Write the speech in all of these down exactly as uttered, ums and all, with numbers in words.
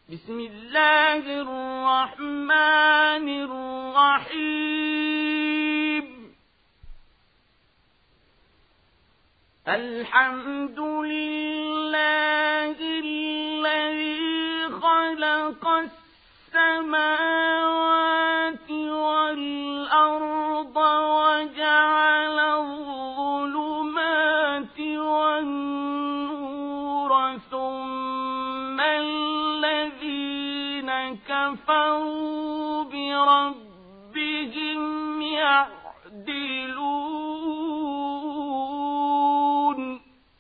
بسم الله الرحمن الرحيم الحمد لله الذي خلق السماوات والأرض وجعل الظلمات والنور ثم الذين كفروا بربهم يعدلون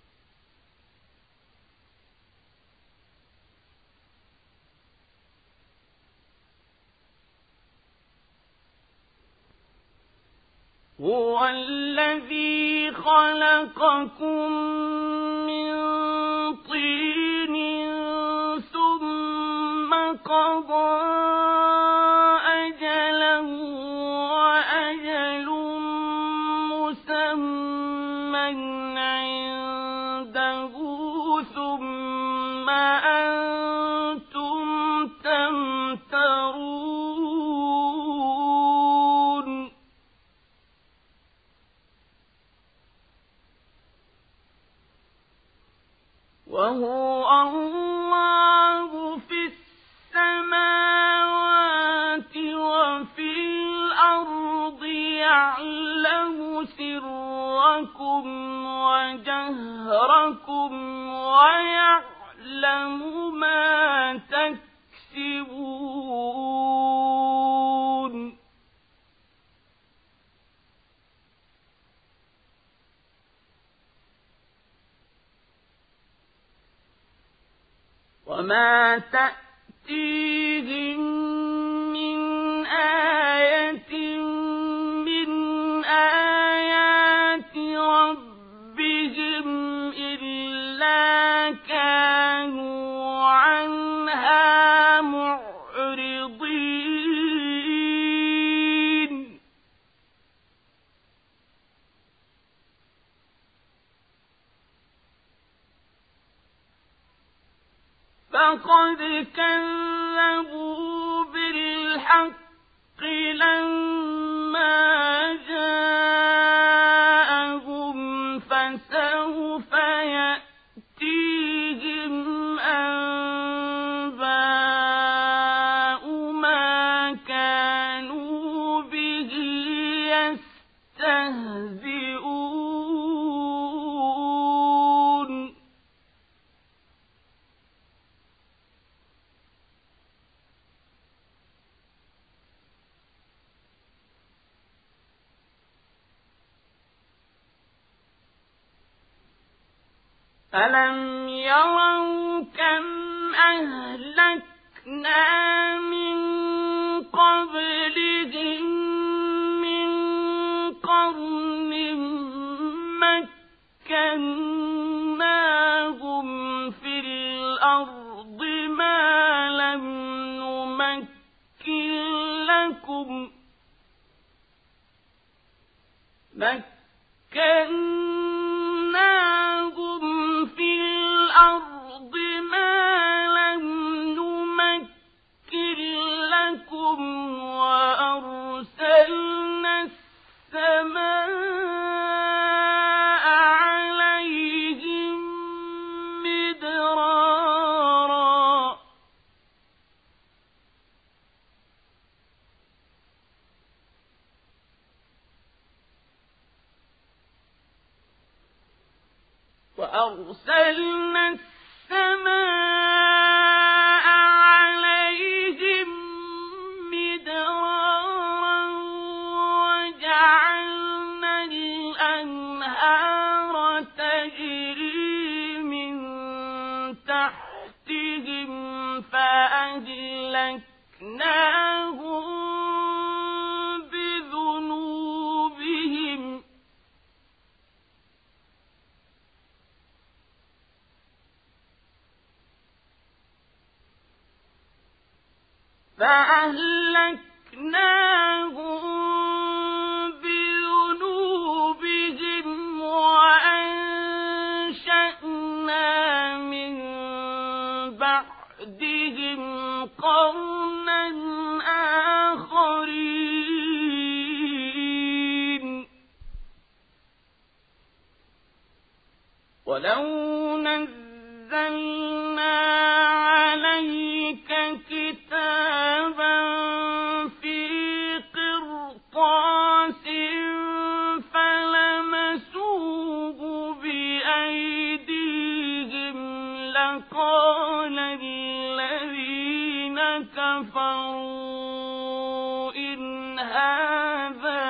هو الذي خلقكم من طين ثم قضى أجلا وأجل مسمى عنده ثم أنتم تمترون وهو الله في السماوات وفي الأرض يعلم سركم وجهركم ويعلم ما تكسبون وما تأتيهم من آية من آيات ربهم إلا كانوا عنها معرضين فقد كذبوا بالحق لما جاءهم فسوف يأتيهم أنباء ما كانوا به يستهزئون ألم يروا كم أهلكنا من قبلهم من قرن مكناهم في الأرض ما لم نمكن لكم مكناهم في الأرض ما لم نمكن لكم وأرسلنا السماء عليهم مدرارا وأرسلنا السماء عليهم مدرارا وجعلنا الأنهار تجري من تحتهم فأهلكناهم بذنوبهم فأهلكناهم بذنوبهم وأنشأنا من بعدهم بعدهم قرنا آخرين ولو نزلنا عليك كتابا في قرطاس فلمسوه بأيديهم لقال الذين كفروا إن هذا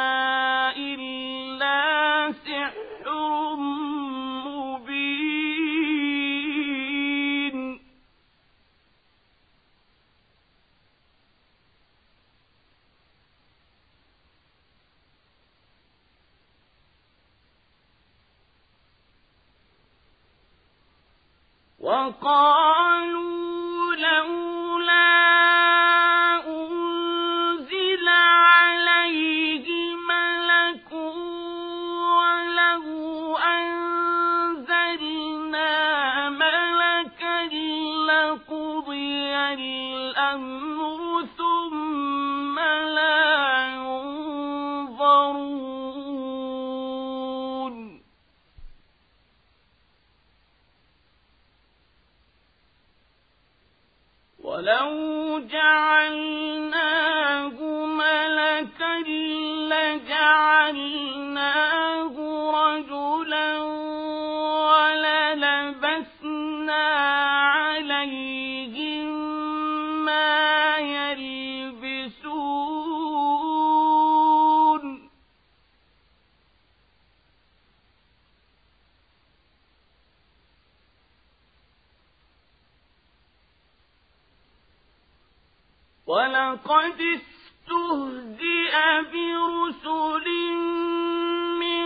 إلا سحر مبين وقالوا لولا أنزل عليه ملك ولو أنزلنا ملكا لقضي الأمر ثم لا ينظرون ولو جعلناه ملكا لجعلناه رجلا وللبسنا عليهم ما يلبسون ولقد استهزئ برسل من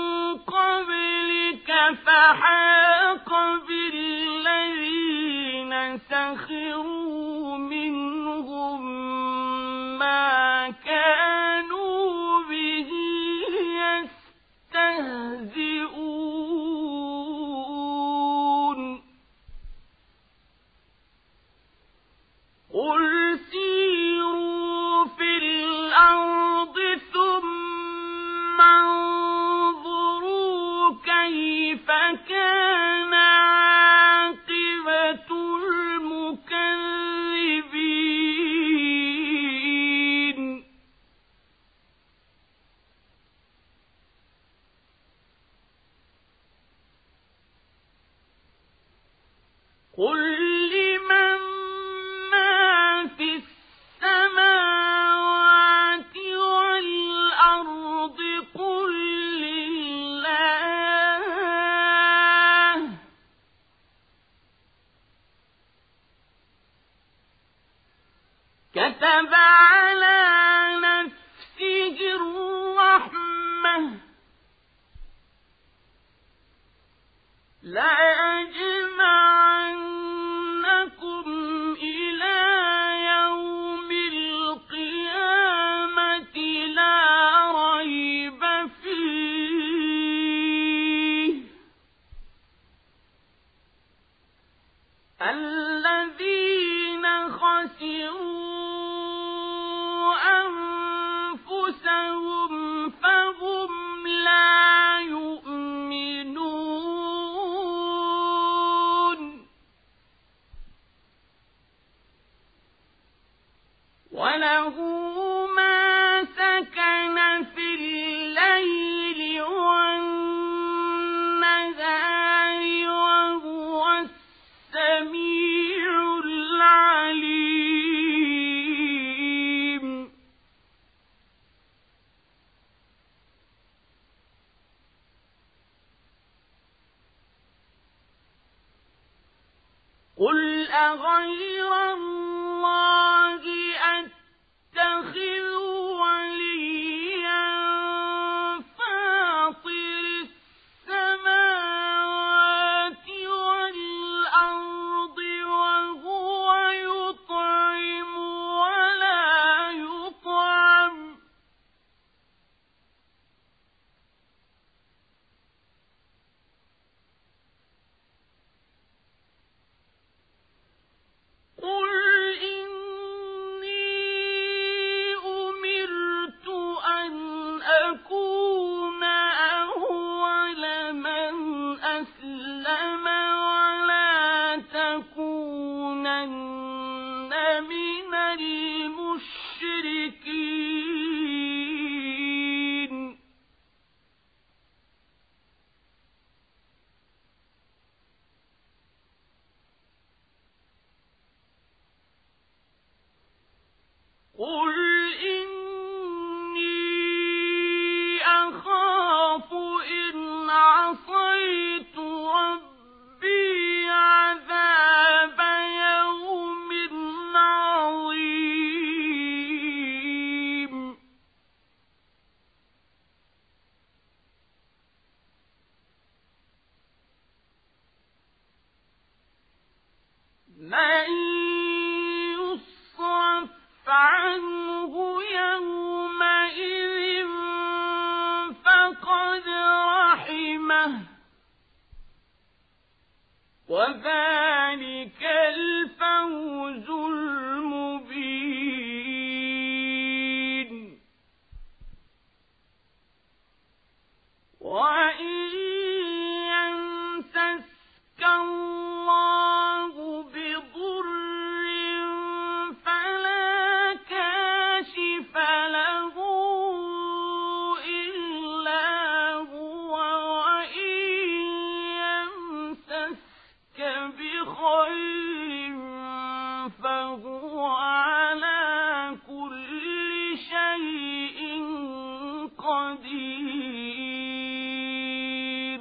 قبلك فحاق بالذين سخروا منهم ما كانوا به يستهزئون قل سيروا في الأرض ثم انظروا كيف كان عاقبة المكذبين قل لمن ما في السماوات والأرض قل لله كتب على نفسه الرحمة لا يجمعنكم إلى يوم القيامة لا ريب فيه الذين خسروا أنفسهم فهم لا يؤمنون وله ما سكن في الليل والنهار وهو السميع العليم قل أغير الله أتخذ وليا فاطر السماوات والأرض وهو يطعم ولا يطعم لَتَكُونَنَّ مِنَ الْمُشْرِكِينَ قُلْ إِنِّي أَخَافُ إِنْ عَصَيْتُ رَبِّي عَذَابَ يَوْمٍ عَظِيمٍ مَن يُصْرَفْ عَنْهُ يَوْمَئِذٍ فَقَدْ رَحِمَهُ وَذَلِكَ الْفَوْزُ الْمُبِينُ وَإِن يَمْسَسْكَ اللَّهُ بِضُرٍّ فَلَا كَاشِفَ لَهُ إِلَّا هُوَ وَإِن يَمْسَسْكَ بِخَيْرٍ فَهُوَ عَلَى كُلِّ شَيْءٍ قَدِيرٌ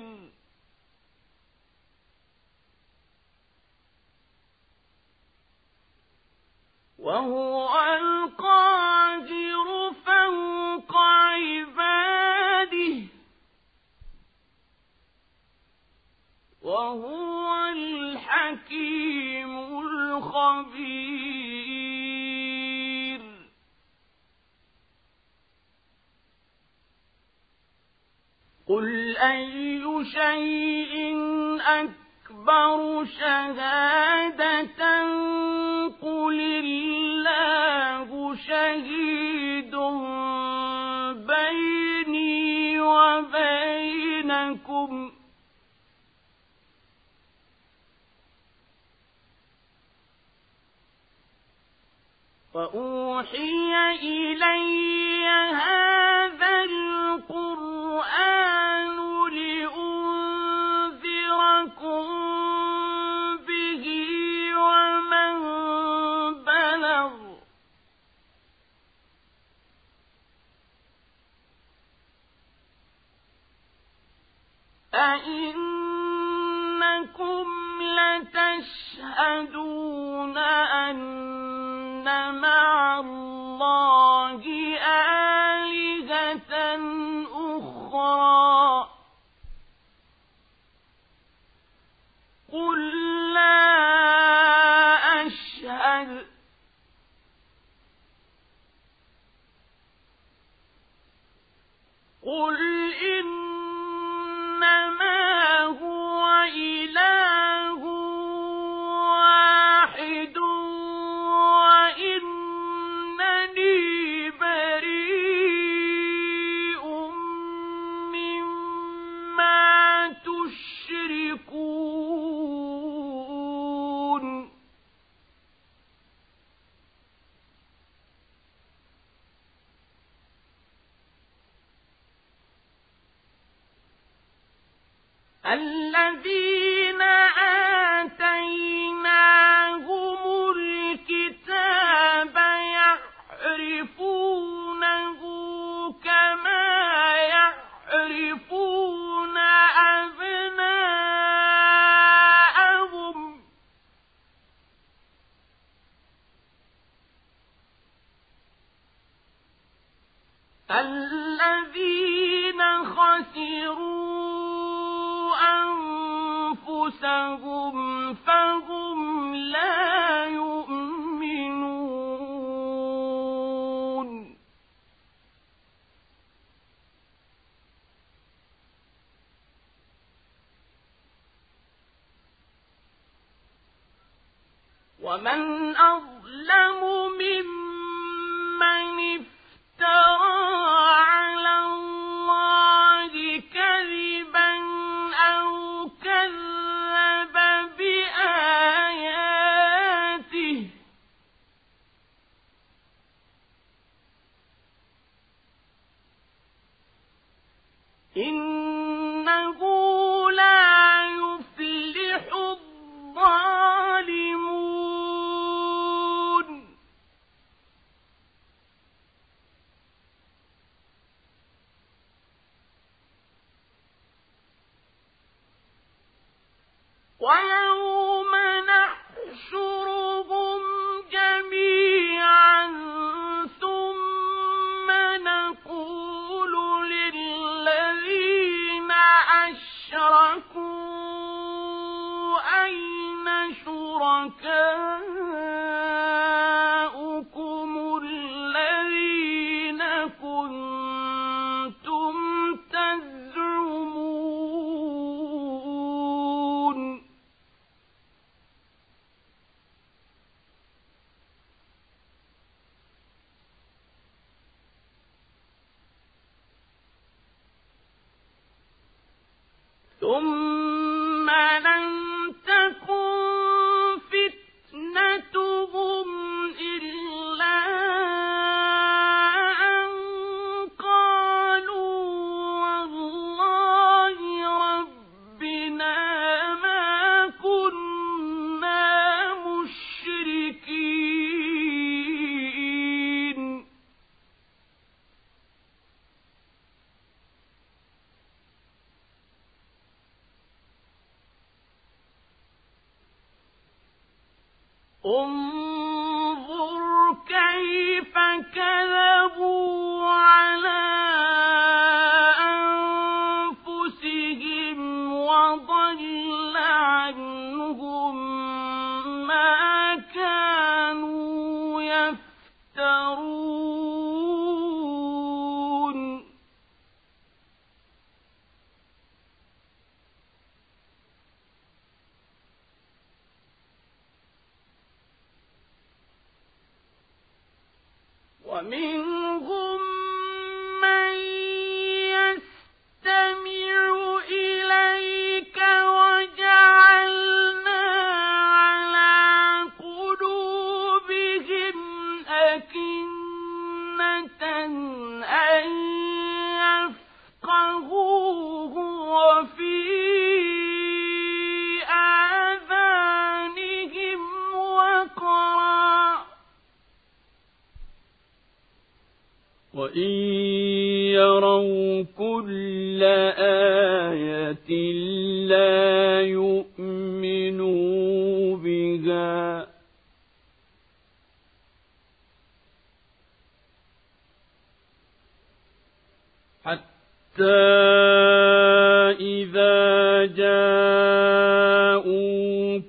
وَهُوَ الْقَاهِرُ فَوْقَ عِبَادِهِ وَهُوَ الْحَكِيمُ الْخَبِيرُ قُلْ أَيُّ شَيْءٍ أَكْبَرُ شَهَادَةً قُلِ اللَّهُ شَهِيدٌ بَيْنِي وَبَيْنَكُمْ وَأُوحِيَ إِلَيَّ هَذَا الْقُرْآنُ لِأُنذِرَكُم بِهِ وَمَن بَلَغَ أَئِنَّكُمْ لَتَشْهَدُونَ أَنَّ مَعَ اللَّهِ آلِهَةً أُخْرَى قُل لَّا أَشْهَدُ قُلْ إِنَّمَا هُوَ إِلَٰهٌ وَاحِدٌ وَإِنَّنِي بَرِيءٌ مِّمَّا تُشْرِكُونَ الَّذِينَ آتَيْنَاهُمُ الْكِتَابَ يَعْرِفُونَهُ كَمَا يَعْرِفُونَ أَبْنَاءَهُمْ الَّذِينَ خَسِرُوا أَنفُسَهُمْ فَهُمْ لَا يُؤْمِنُونَ وَمَنْ أَظْلَمُ مِمَّنِ افْتَرَىٰ عَلَى اللَّهِ كَذِبًا أَوْ كَذَّبَ بِآيَاتِهِ ويوم نحشرهم جميعا ثم نقول للذين أشركوا أين شركاؤكم الذين كنتم تزعمون ثم لم تكن فتنتهم إلا أن قالوا والله ربنا ما كنا مشركين انظر كيف كذبوا على أنفسهم وضل عنهم ما كانوا يفترون ومنهم من يستمع إليك وجعلنا على قلوبهم أكنة أن يفقهوه وفي آذانهم وقرا وإن يروا كل آية لا يؤمنوا بها حتى إذا جاءوك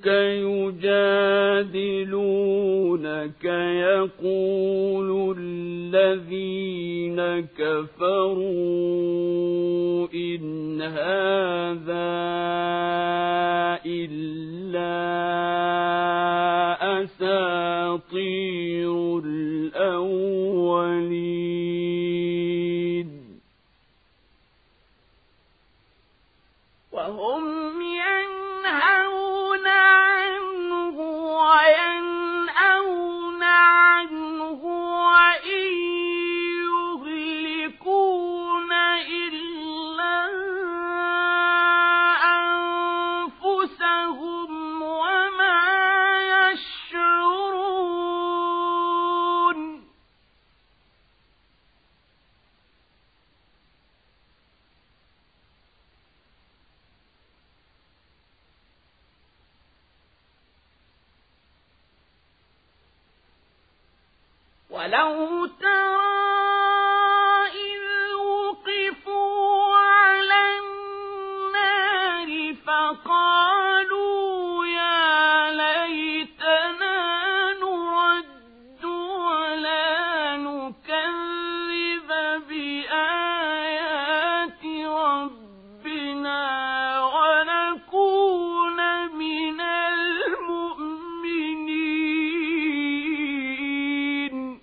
يجادلونك يقول الذين كفروا إن هذا إلا أساطير الأولين وهم ينهون عنه وينأون عنه وإن يهلكون إلا أنفسهم وما يشعرون ولو ترى إذ وقفوا على النار فقالوا يا ليتنا نرد ولا نكذب بآيات ربنا ونكون من المؤمنين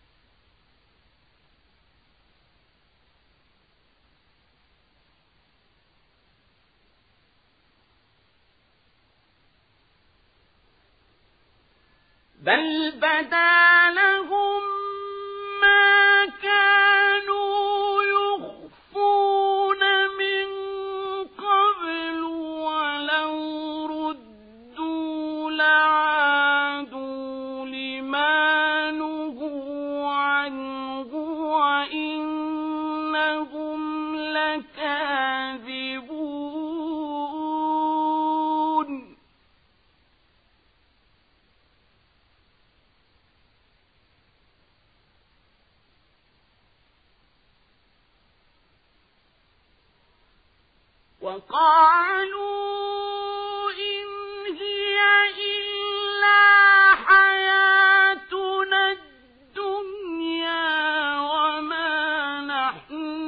بل بدا لهم ما كانوا يخفون من قبل ولو ردوا لعادوا لما نهوا عنه وإنهم لكاذبون وقالوا إن هي إلا حياتنا الدنيا وما نحن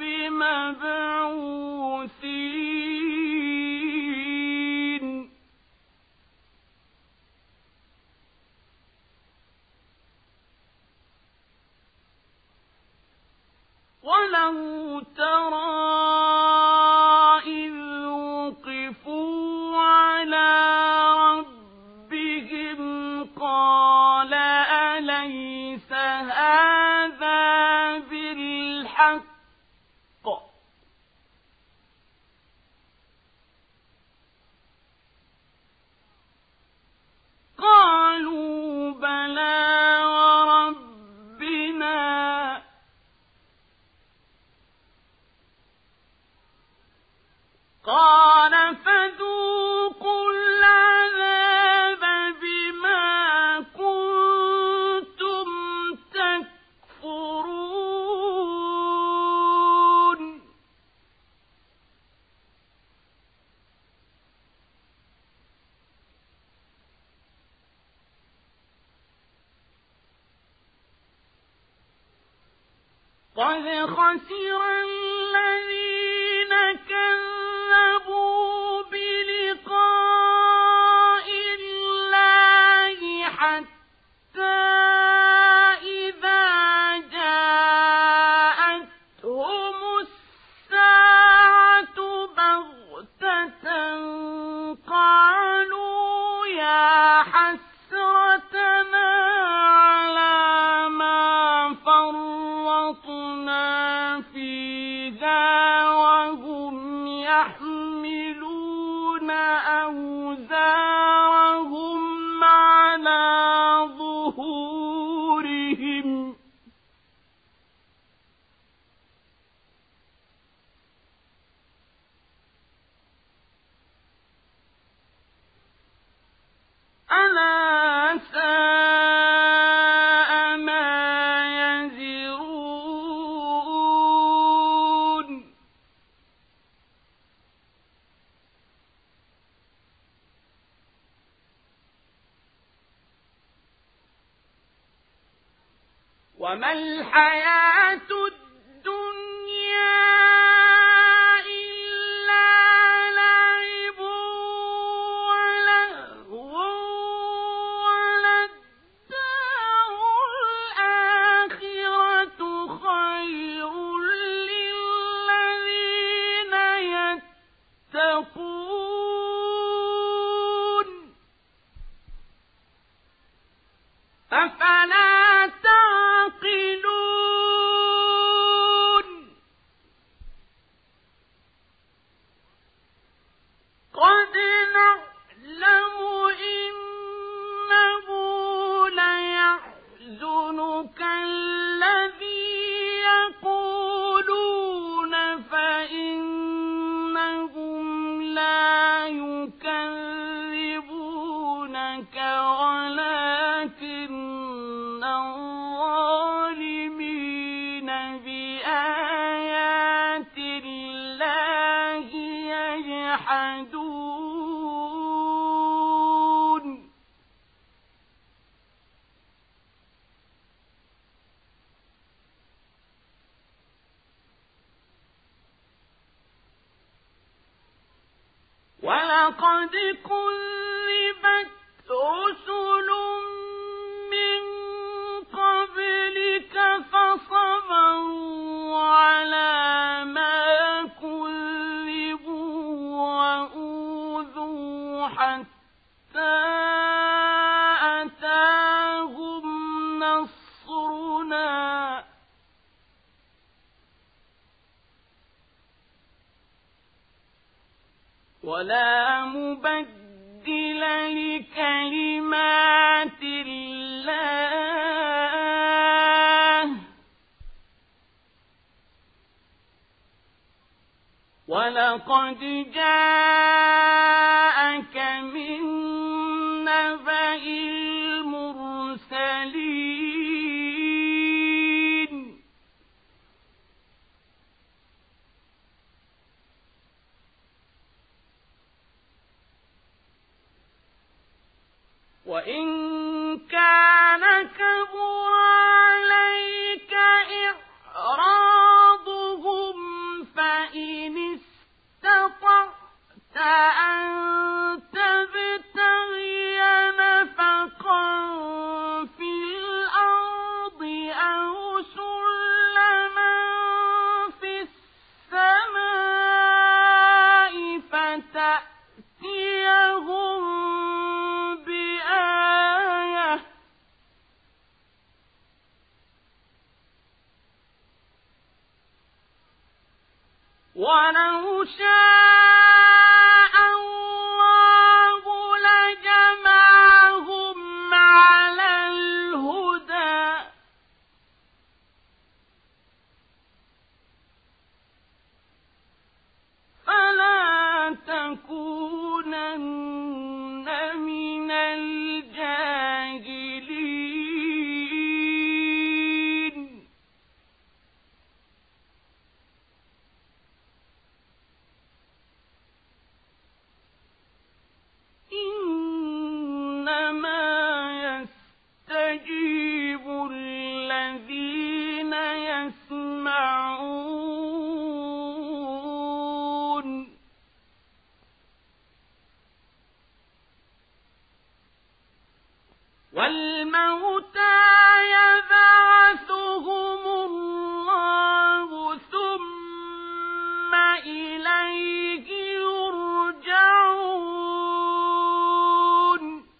بمبعوثين ولو ترى قالوا بلى وربنا قال فذوقوا العذاب بما كنتم تكفرون قد خسر الذين كذبوا بلقاء الله حتى إذا جاءتهم الساعة بغتة قالوا يا حسرتنا على ما فرطنا فيها وهم يحملون أوزارهم على ظهورهم ألا ساء ما يزرون وما الحياة الدنيا إلا لعب ولهو وللدار الآخرة خير للذين يتقون أفلا تعقلون قد نعلم إنه ليحزنك الذي يقولون فإنهم لا يكذبونك ولكن الظالمين بآيات الله يجحدون ولقد كذبت رسل من قبلك فصبروا على ما كذبوا وأوذوا حتى أتاهم نصرنا ولا مبدل لكلمات الله ولقد جاءك من نبأ المرسلين ولو شاء الله لجمعهم على الهدى فلا تكونن من الجاهلين إنما يستجيب الذين يسمعون والموتى يبعثهم الله ثم إليه يرجعون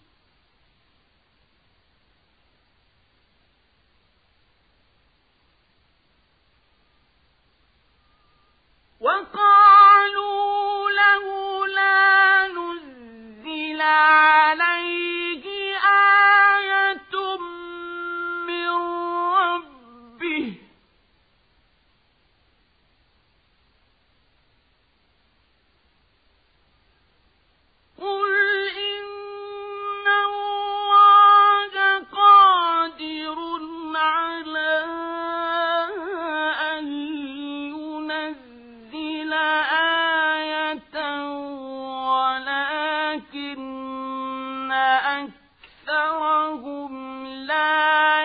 وقالوا لولا نزل عليه آية من ربه قل إن الله قادر على أن ينزل آية ولكن أكثرهم لا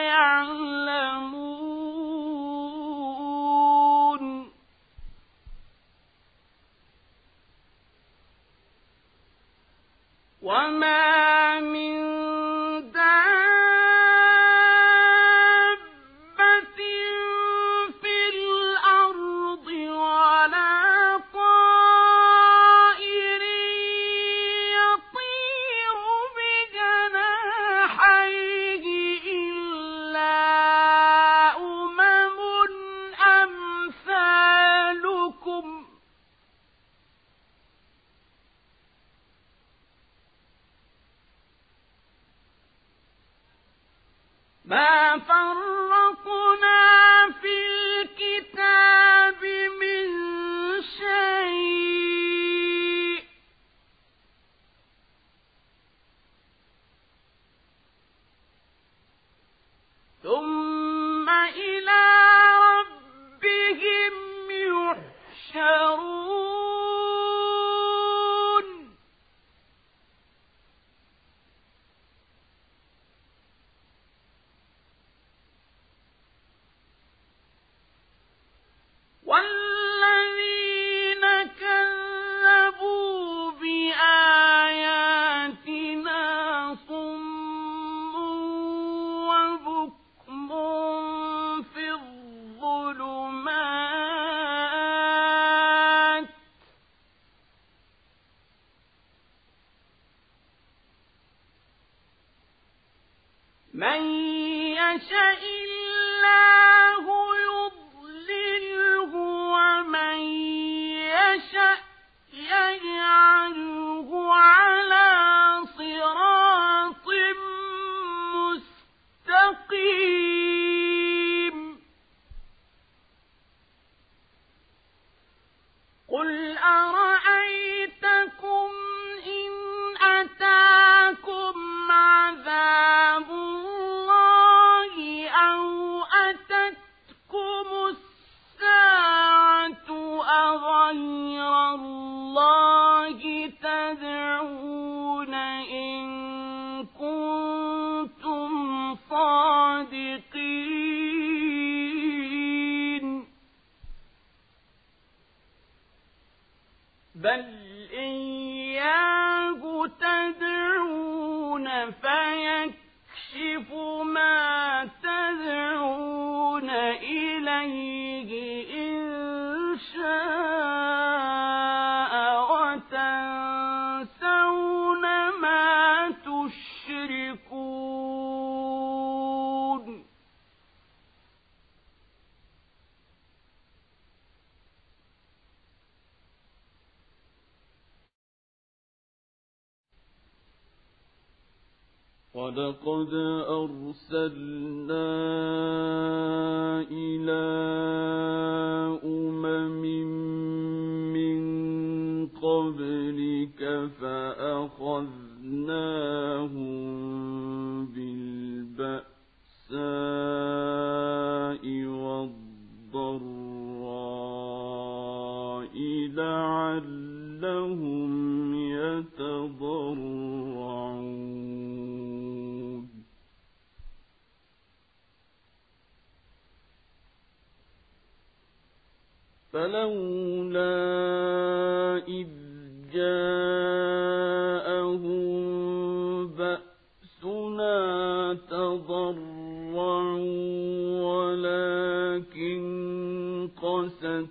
يعلمون وما من دابة في الأرض ولا طائر يطير بجناحيه إلا أمم أمثالكم ما فرطنا في الكتاب من شيء ثم إلى ربهم يحشرون والذين كذبوا بآياتنا صم وبكم في الظلمات من يشاء الله يضلله ومن يشاء يجعله على صراط مستقيم قل أرأيتكم إن أتاكم عذاب الله أو أتتكم الساعة أغير الله تدعون إن كنتم صادقين بل إياه تدعون فيكشف ما تدعون إليه إن شاء وتنسون ما تشركون ولقد أرسلنا إلى أمم من قبلك فأخذناهم بالبأساء والضراء لعلهم يتضرعون فلولا إذ جاءهم بأسنا تضرعوا ولكن قست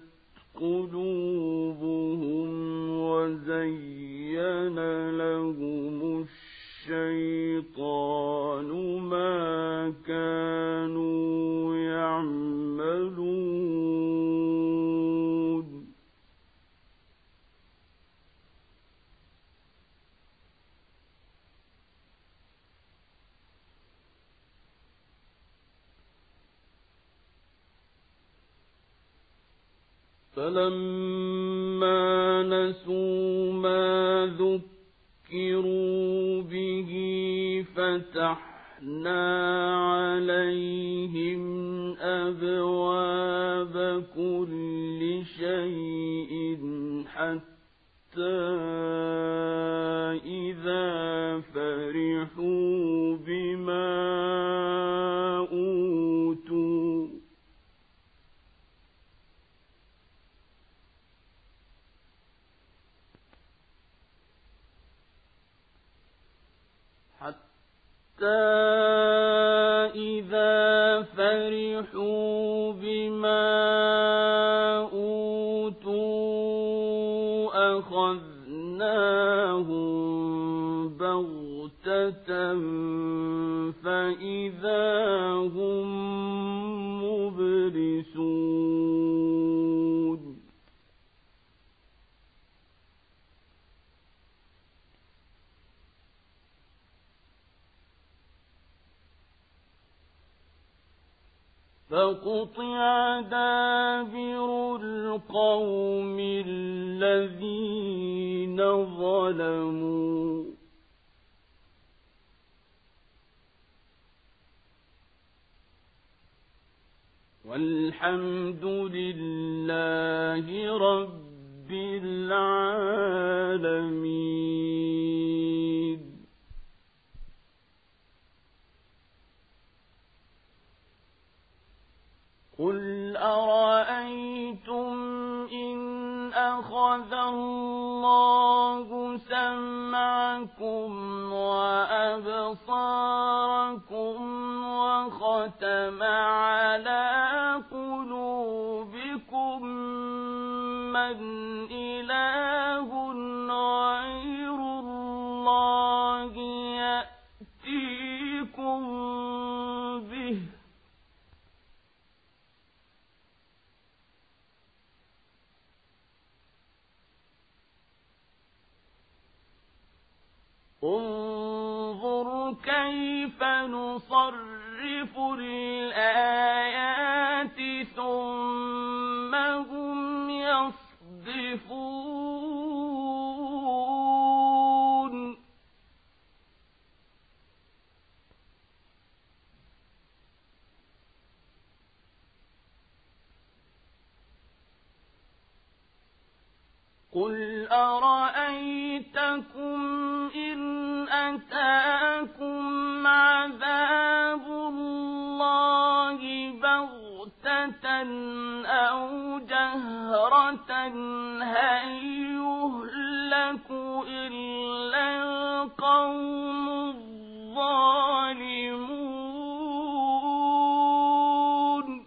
قلوبهم وزين لهم الشيطان ما كانوا يعملون فلما نسوا ما ذكروا به فتحنا عليهم أبواب كل شيء حتى إذا فرحوا بما أوتوا حتى إذا فرحوا بما أوتوا أخذناهم بغتة فإذا هم مبلسون فقطع دابر القوم الذين ظلموا والحمد لله رب العالمين. قل أرأيتم إن أخذ الله سمعكم وأبصاركم وختم على قلوبكم من إله غير الله يأتيكم به انظر كيف نصرف الآيات ثم هم يصدفون قل أرأيتكم إن أتاكم عذاب الله بغتة أو جهرة هل يهلك إلا القوم الظالمون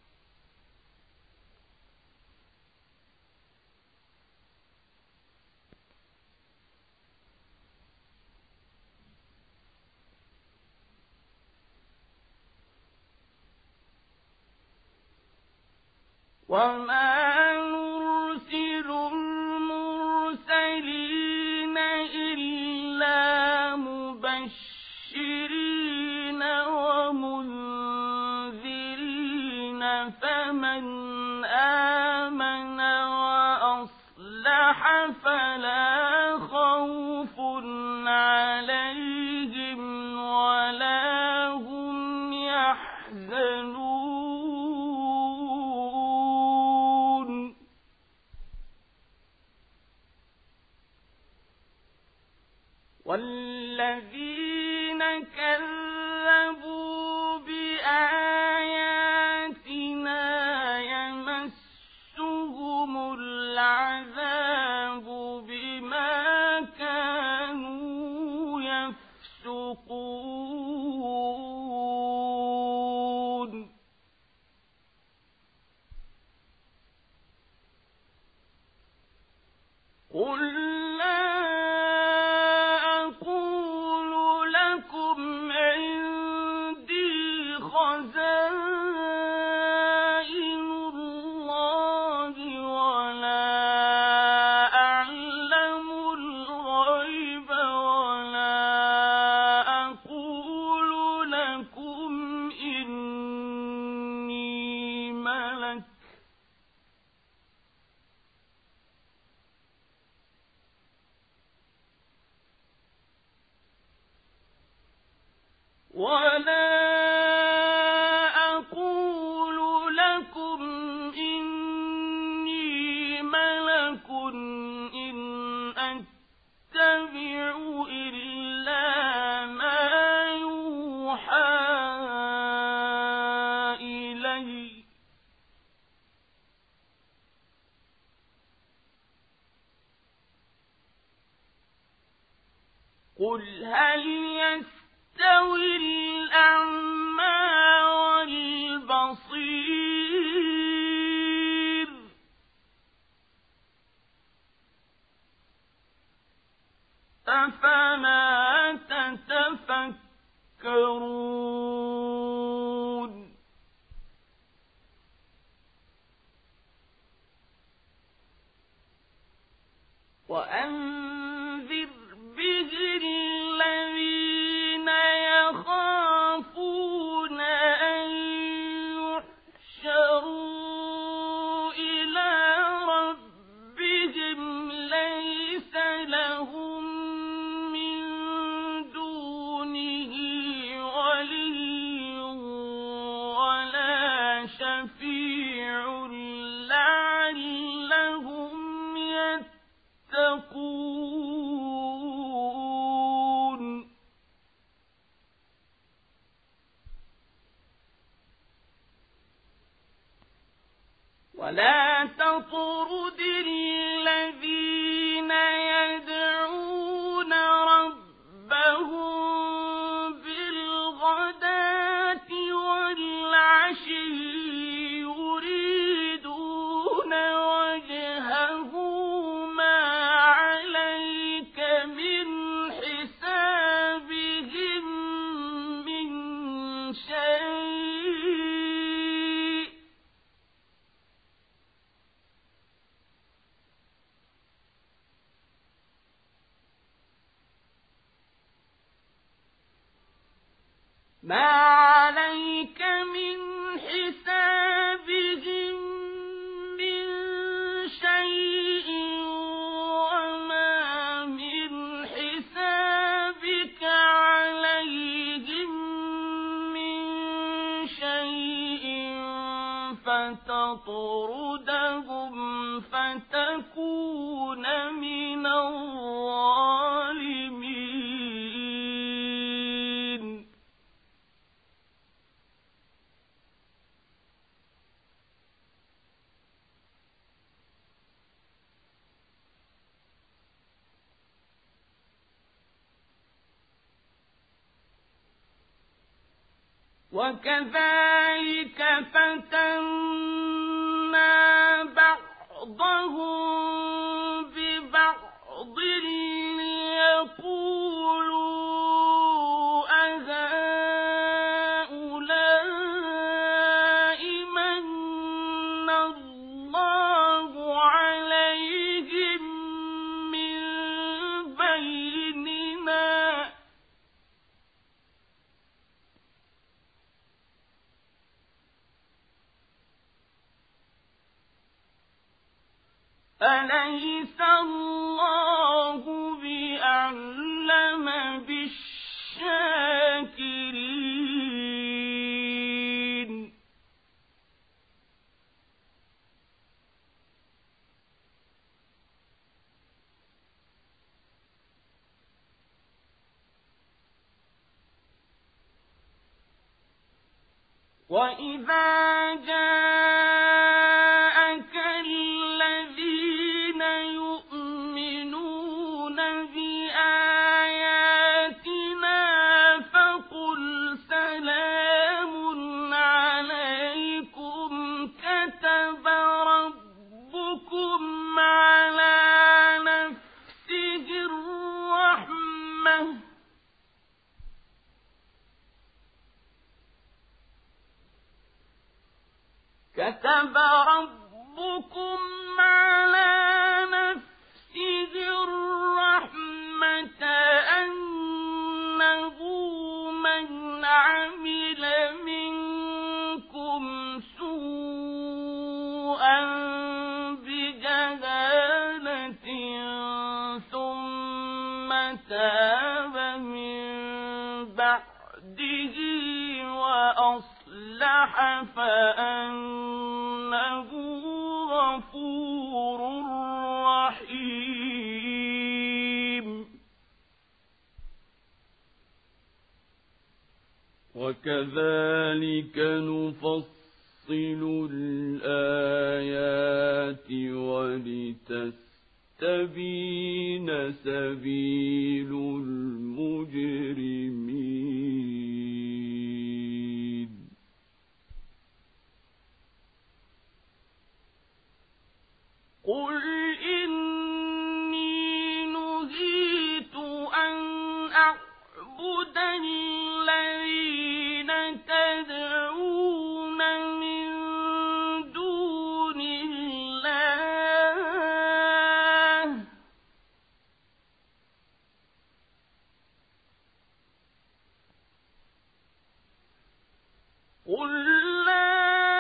وما نرسل المرسلين إلا مبشرين فمن آمن وأصلح فلا خوف عليهم ولا هم يحزنون والذين كذبوا بآياتنا يمسهم العذاب بما كانوا يفسقون قل ولا أقول لكم إني ملك إن أتبع إلا ما يوحى إلي قل هل يستوي الأعمى والبصير أفلا تتفكرون وأنذر به الذين يخافون أن يحشروا إلى ربهم ليس لهم من دونه ولي ولا شفيع لعلهم يتقون ولا تطرد الذين يدعون ربهم بالغداة والعشي يريدون وجهه ما عليك من حسابهم من شيء ما عليك من حسابهم من شيء وما من حسابك عليهم من شيء فتطردهم فتكون من الظالمين وكذلك فتنا بعضهم ببعض ليقولوا أهؤلاء من الله عليهم من بيننا أليس الله بأعلم بالشاكرين وإذا جاءك الذين يؤمنون بآياتنا فقل سلام عليكم كتب ربكم على نفسه الرحمة كتب ربكم على نفسه الرحمة أنه من عمل منكم سوءا بجهالة ثم تاب من بعده وأصلح فأنه غفور رحيم وكذلك نفصل الآيات ولتستبين سبيل المجرمين قل إني نهيت أن أعبد الذين تدعون من دون الله قل لا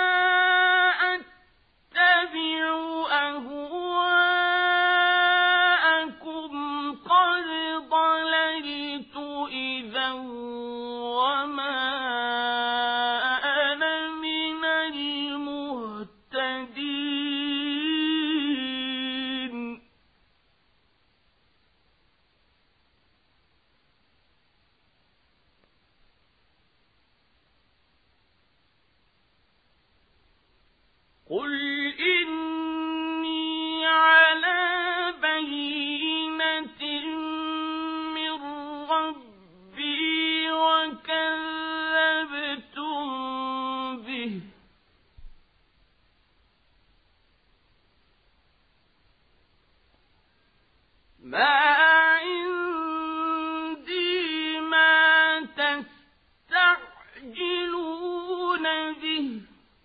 قل إني على بينة من ربي وكذبتم به ما عندي ما تستعجلون به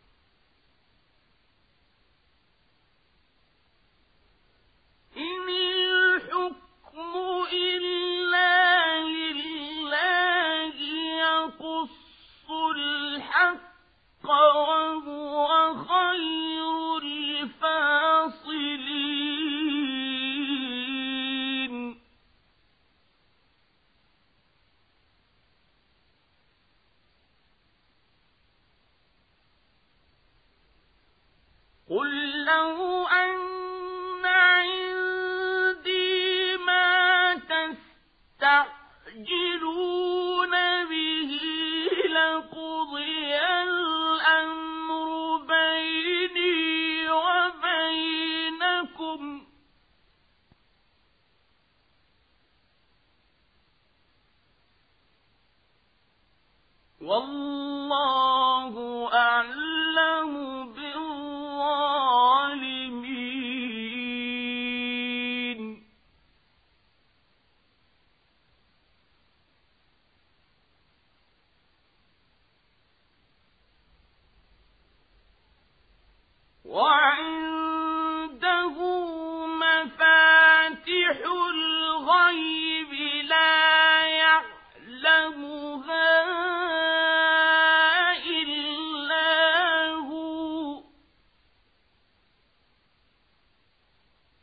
إن الحكم إلا لله يقص الحق وهو خير الفاصلين قل لو أن عندي ما تستعجلون به لقضي الأمر بيني وبينكم والله أعلم بالظالمين وعنده مفاتح الغيب لا يعلمها إلا هو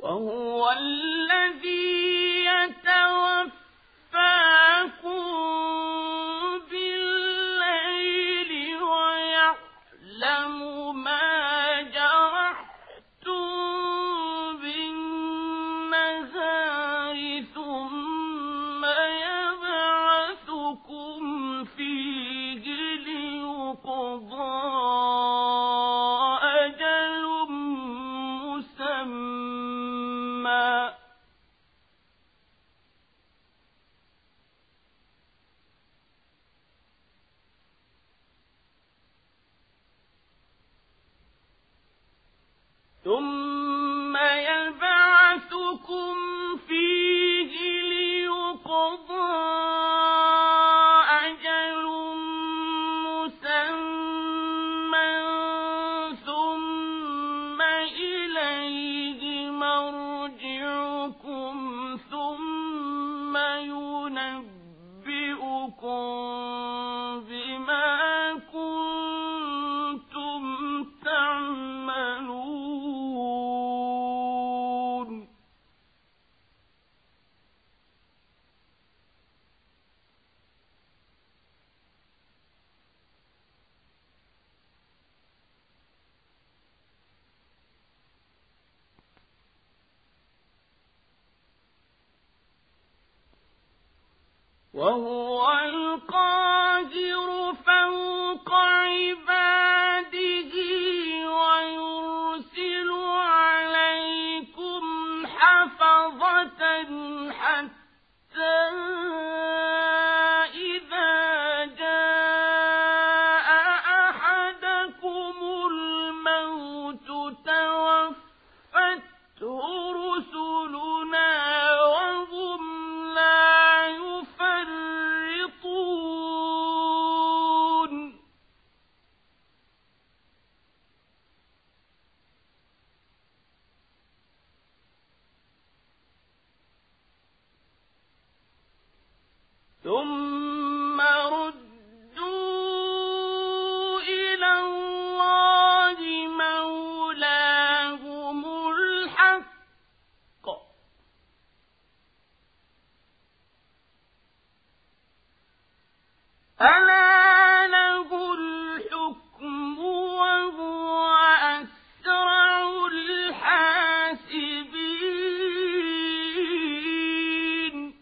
وهو الذي يتوفاكم بالليل ويعلم ما جرحتم بالنهار ثم يبعثكم فيه ليقضى ثم يبعثكم فيه ليقضى أجل مسمى ثم إليه مرجعكم ثم ينبئكم بما كنتم تعملون. وهو القاهر فوق عباده ويرسل عليكم حفظة حتى إذا جاء أحدكم الموت توفته رسلنا وهم لا يفرطون. ثم ردوا إلى الله مولاهم الحق ألا له الحكم وهو أسرع الحاسبين.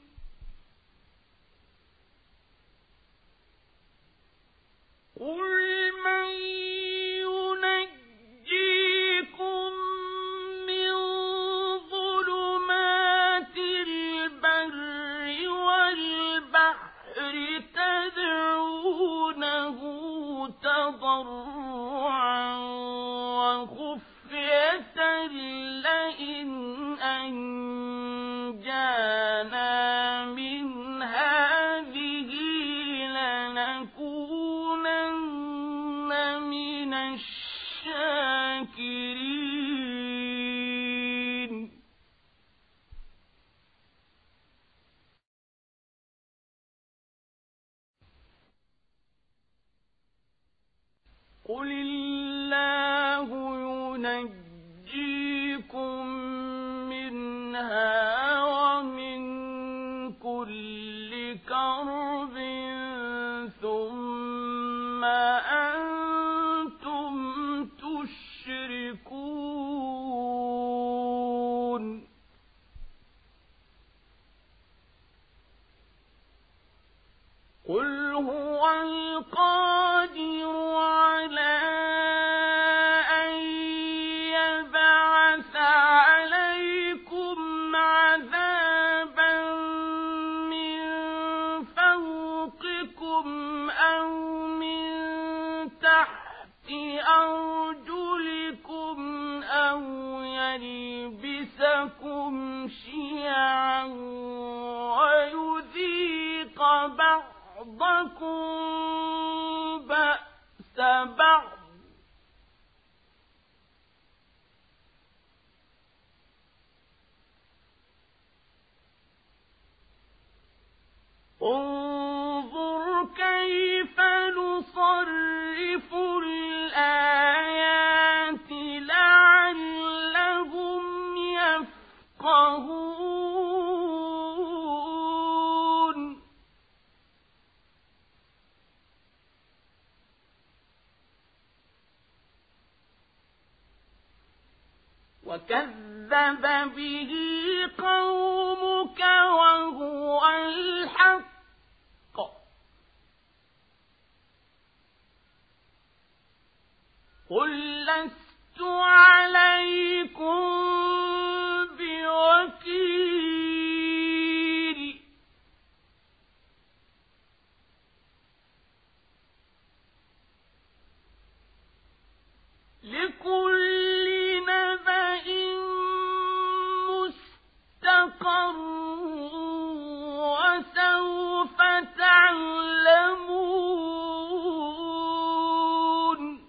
قل من ينجيكم من ظلمات البر والبحر تدعونه تضرعا وخفية لئن أنجانا من هذه لنكونن من الشاكرين. قل الله ينجيكم منها ومن كل كرب ثم أنتم تشركون. قل هو القادر على أن يبعث عليكم عذابا من فوقكم أو من تحت أرجلكم أو يلبسكم شيعا ويذيق بعضكم بأس بعض. انظر كيف نصرف الآيات لعلهم يفقهون. يفقهون وكذب به قومك وهو الحق قل لست عليكم بوكيل لكل نبأ مستقر وسوف تعلمون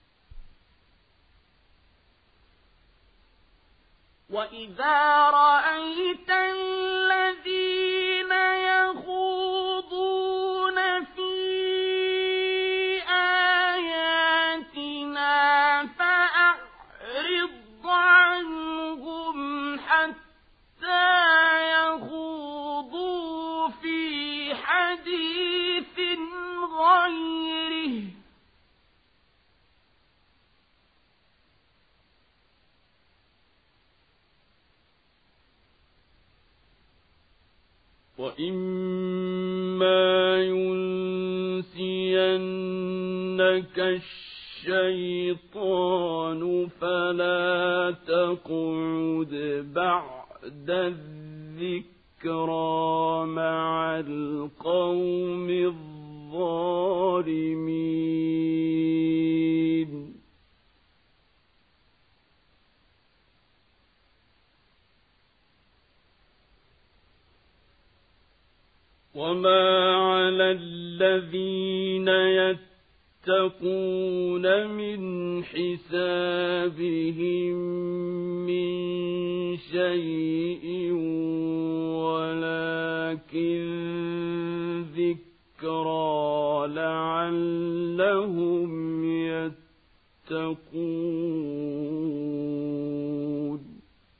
وإذا رأيت الذين يخوضون في آياتنا فأعرض عنهم حتى يخوضوا في حديث غيره وإما ينسينك الشيطان فلا تقعد بعد الذكرى مع القوم الظالمين وما على الذين يتقون من حسابهم من شيء ولكن ذكرى لعلهم يتقون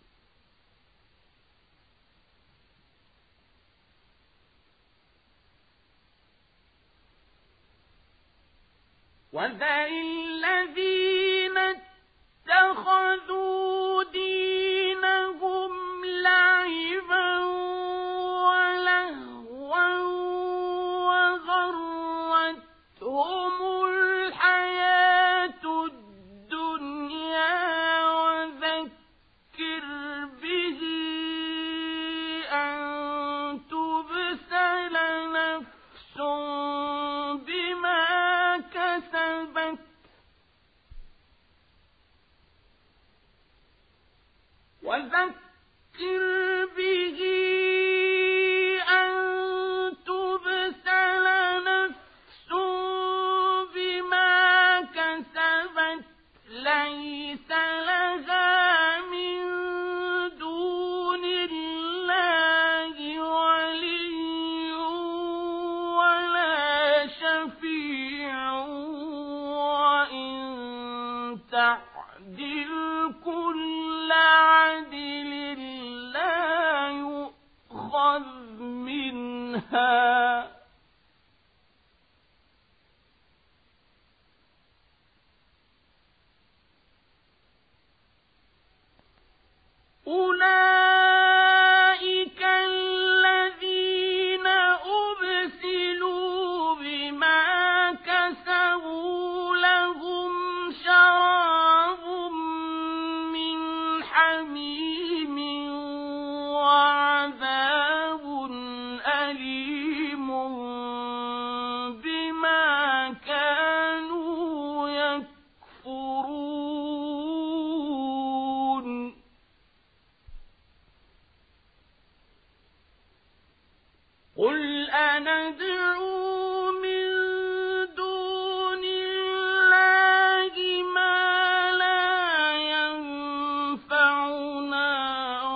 وذر الذين اتخذوا دينهم لعبا ولهوا وغرتهم الحياة الدنيا وذكر به أن تبسل نفس بما كسبت وذكر به أن تبسل نفس بما كسبت ليس لها من دون الله ولي ولا شفيع وإن تعدل كل عدل لا يؤخذ منها أولئك الذين أبسلوا بما كسبوا لهم شراب من حميم وعذاب أليم بما كانوا يكفرون قل أندعو من دون الله ما لا ينفعنا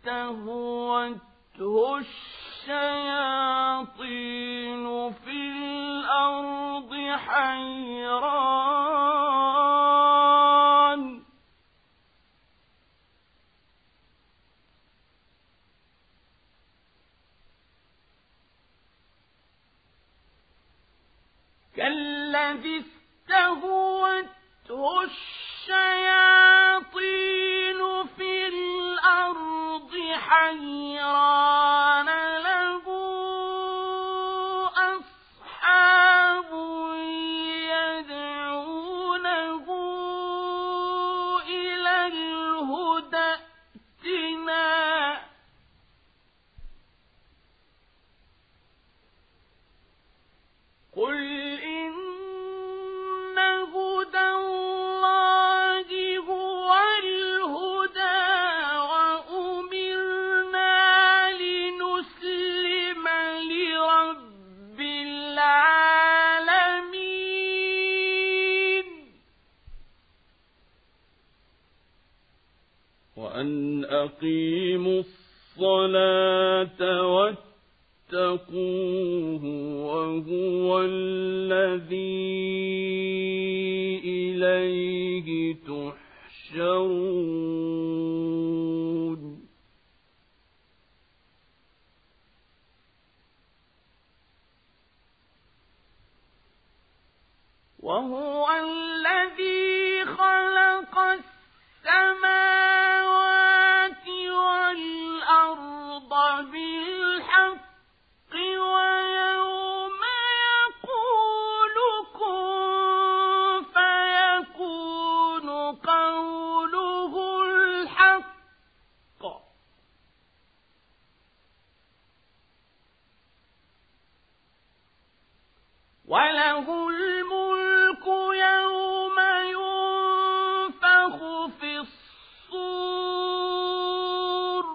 استهوته الشياطين في الأرض حيران كالذي استهوته الشياطين في الأرض حيران له أصحاب يدعونه إلى الهدى ائتنا قل إن هدى الله هو الهدى وأمرنا لنسلم لرب العالمين وأن أقيموا الصلاة واتقوه وهو الذي إليه تحشرون وهو الذي خلق السماوات والأرض بالحق ويوم يقول كن فيكون قوله الحق وله الملك يوم ينفخ في الصور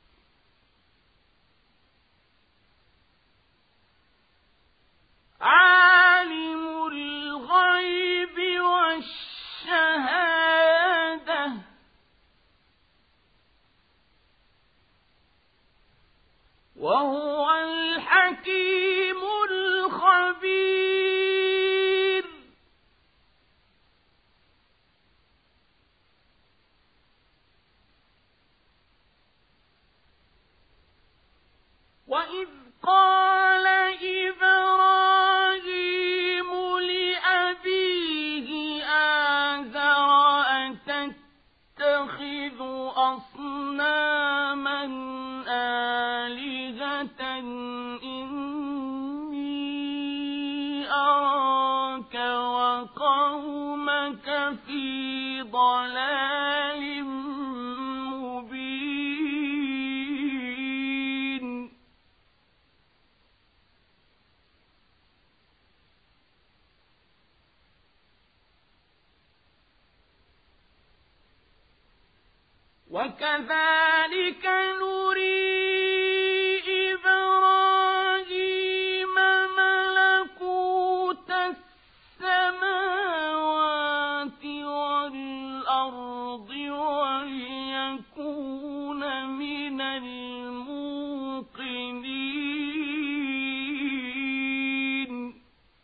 عالم الغيب والشهادة وهو الحكيم الخبير وإذ قال إبراهيم لأبيه آزر أتتخذ أصناما آلهة إني أراك وقومك في ضلال مبين وكذلك نري إبراهيم ملكوت السماوات والأرض وليكون من الموقنين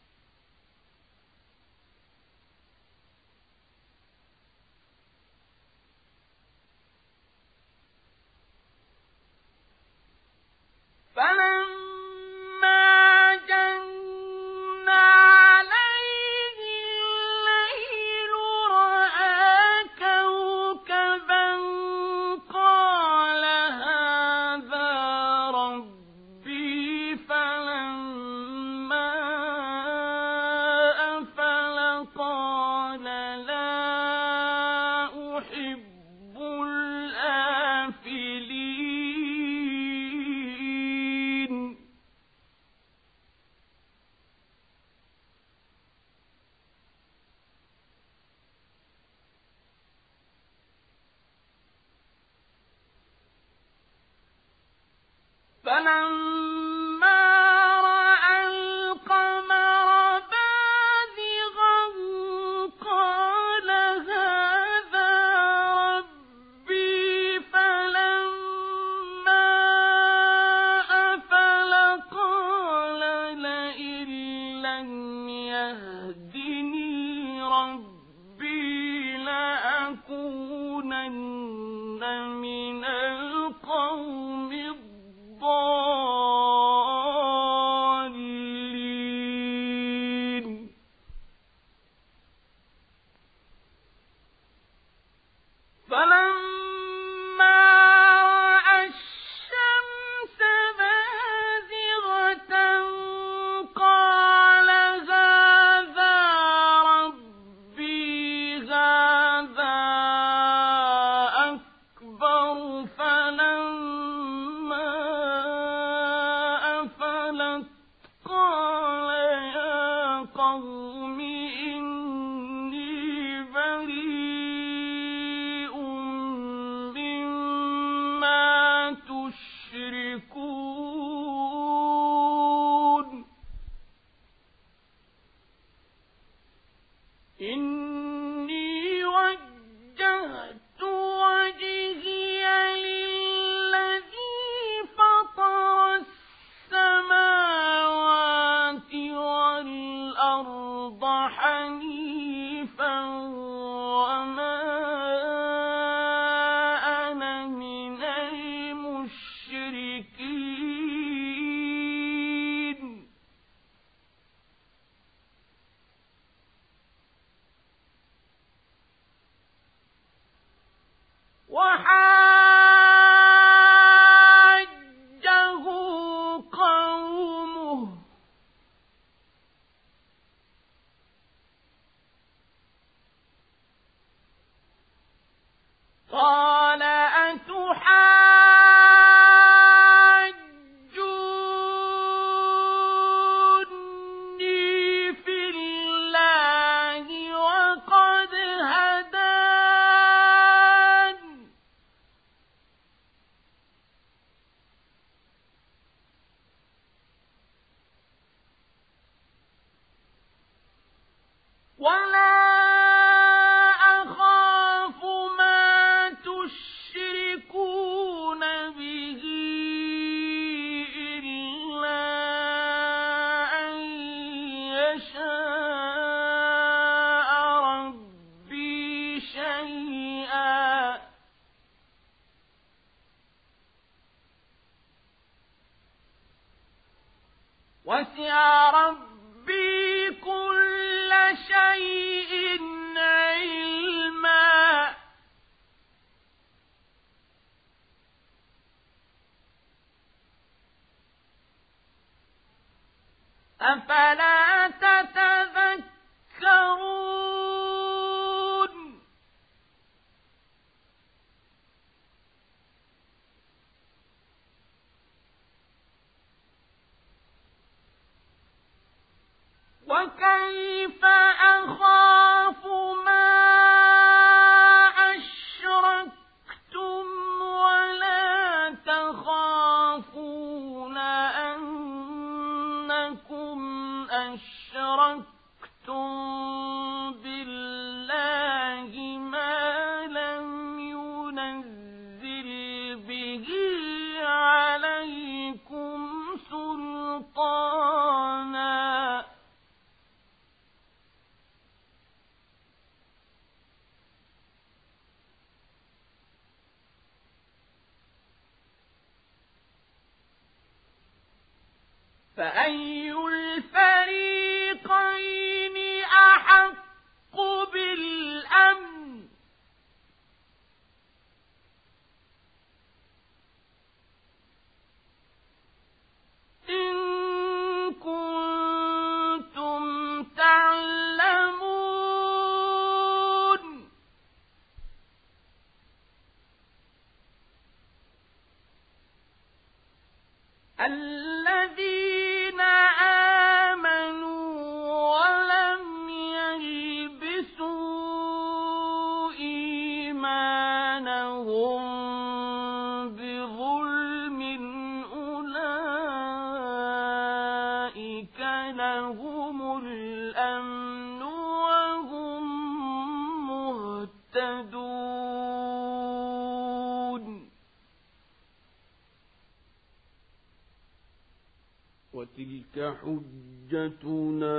فلما جن عليه الليل رأى كوكبا قال هذا ربي فلما أفل قال لا أحب الآفلين فلما رأى القمر بازغا قال هذا ربي فلما وحاجه قومه قال أتحاجوني في الله وقد هدان ولا أخاف ما تشركون به إلا أن يشاء ربي شيئا وسع ربي كل شيء علما أفلا تتذكرون وكيف أخاف ما أشركتم ولا تخافون أنكم أشركتم بالله ما لم ينزل به عليكم سلطانا فأي الفريقين أحق بالأمن إن كنتم تعلمون الذين آمنوا ولم يلبسوا إيمانهم بظلم أولئك لهم الأمن وهم مهتدون وتلك حجتنا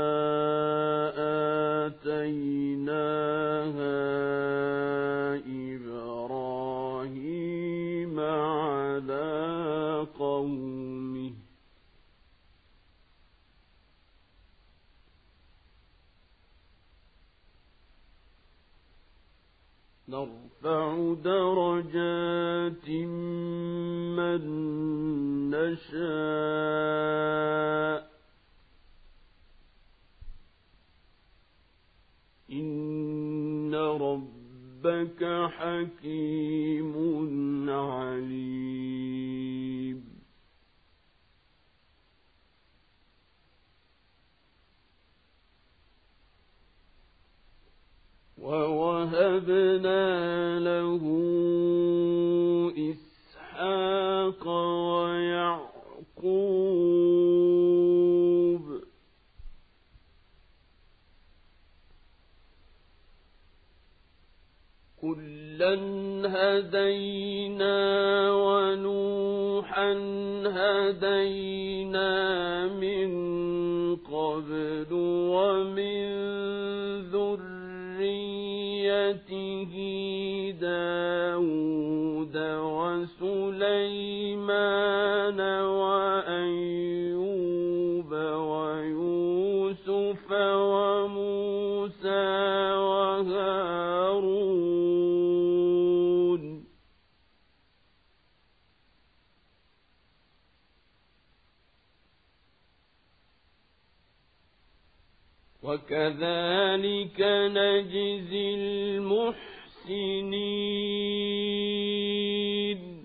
آتيناها إبراهيم على قومه نرفع درجات من نشاء إن ربك حكيم عليم ووهبنا له إسحاق ويعقوب كلا هدينا ونوحا هدينا من قبل ومن ذريته داود وسليمان وأيوب ويوسف وموسى وهارون وكذلك نجزي المحسنين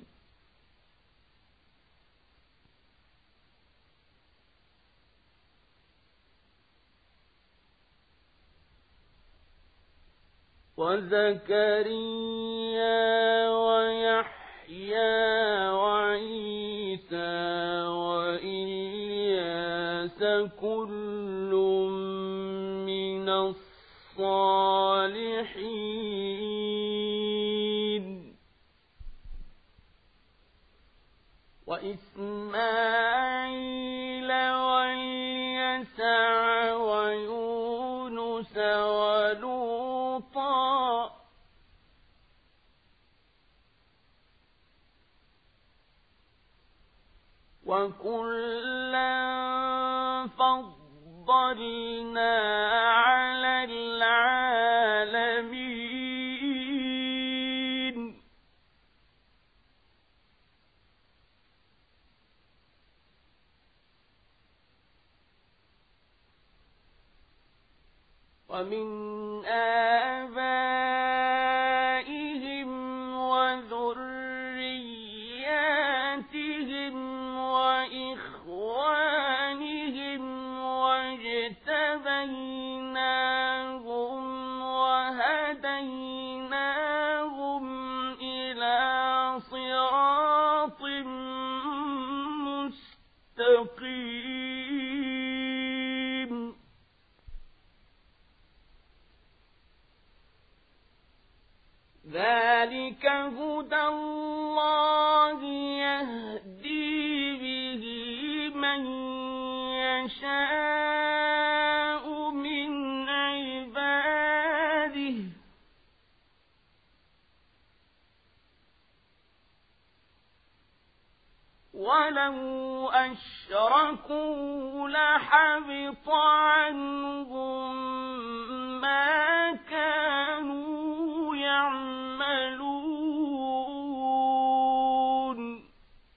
وزكريا ويحيى وعيسى وإلياس كل من الصالحين وإسماعيل واليسع ويونس ولوطا وكلا فضلنا على العالمين ومن آبائهم وذرياتهم وإخوانهم واجتبيناهم وهديناهم إلى صراط مستقيم ذلك هدى الله يهدي به من يشاء من عباده ولو أشركوا لحبط عنهم ما كانوا يعملون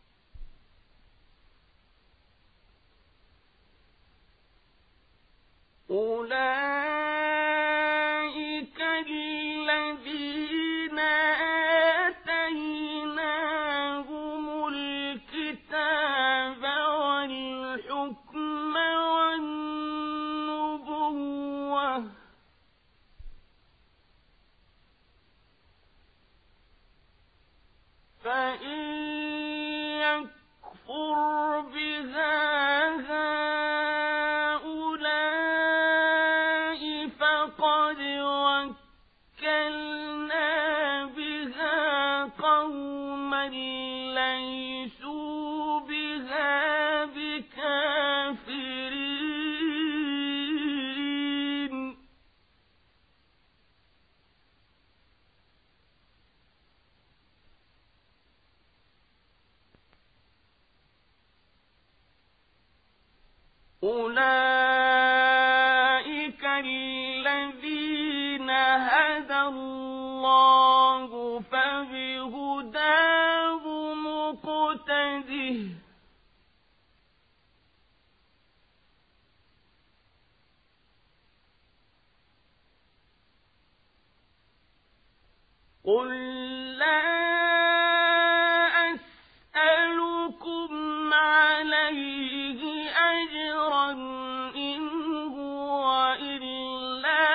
أولئك الذين آتيناهم الكتاب والحكم والنبوة فإن يكفر بها هؤلاء فقد وكلنا بها قوما ليسوا بها بكافرين أولئك الذين هدى الله فبهداه مقتده قل لا أسألكم عليه أجرا إن هو إلا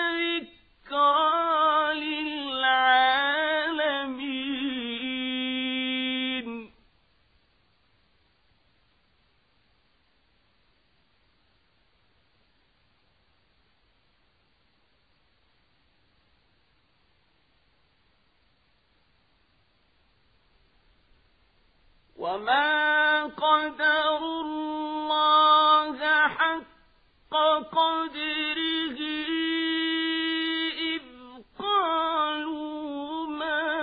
ذكرى للعالمين وما قدروا الله حق قدره إذ قالوا ما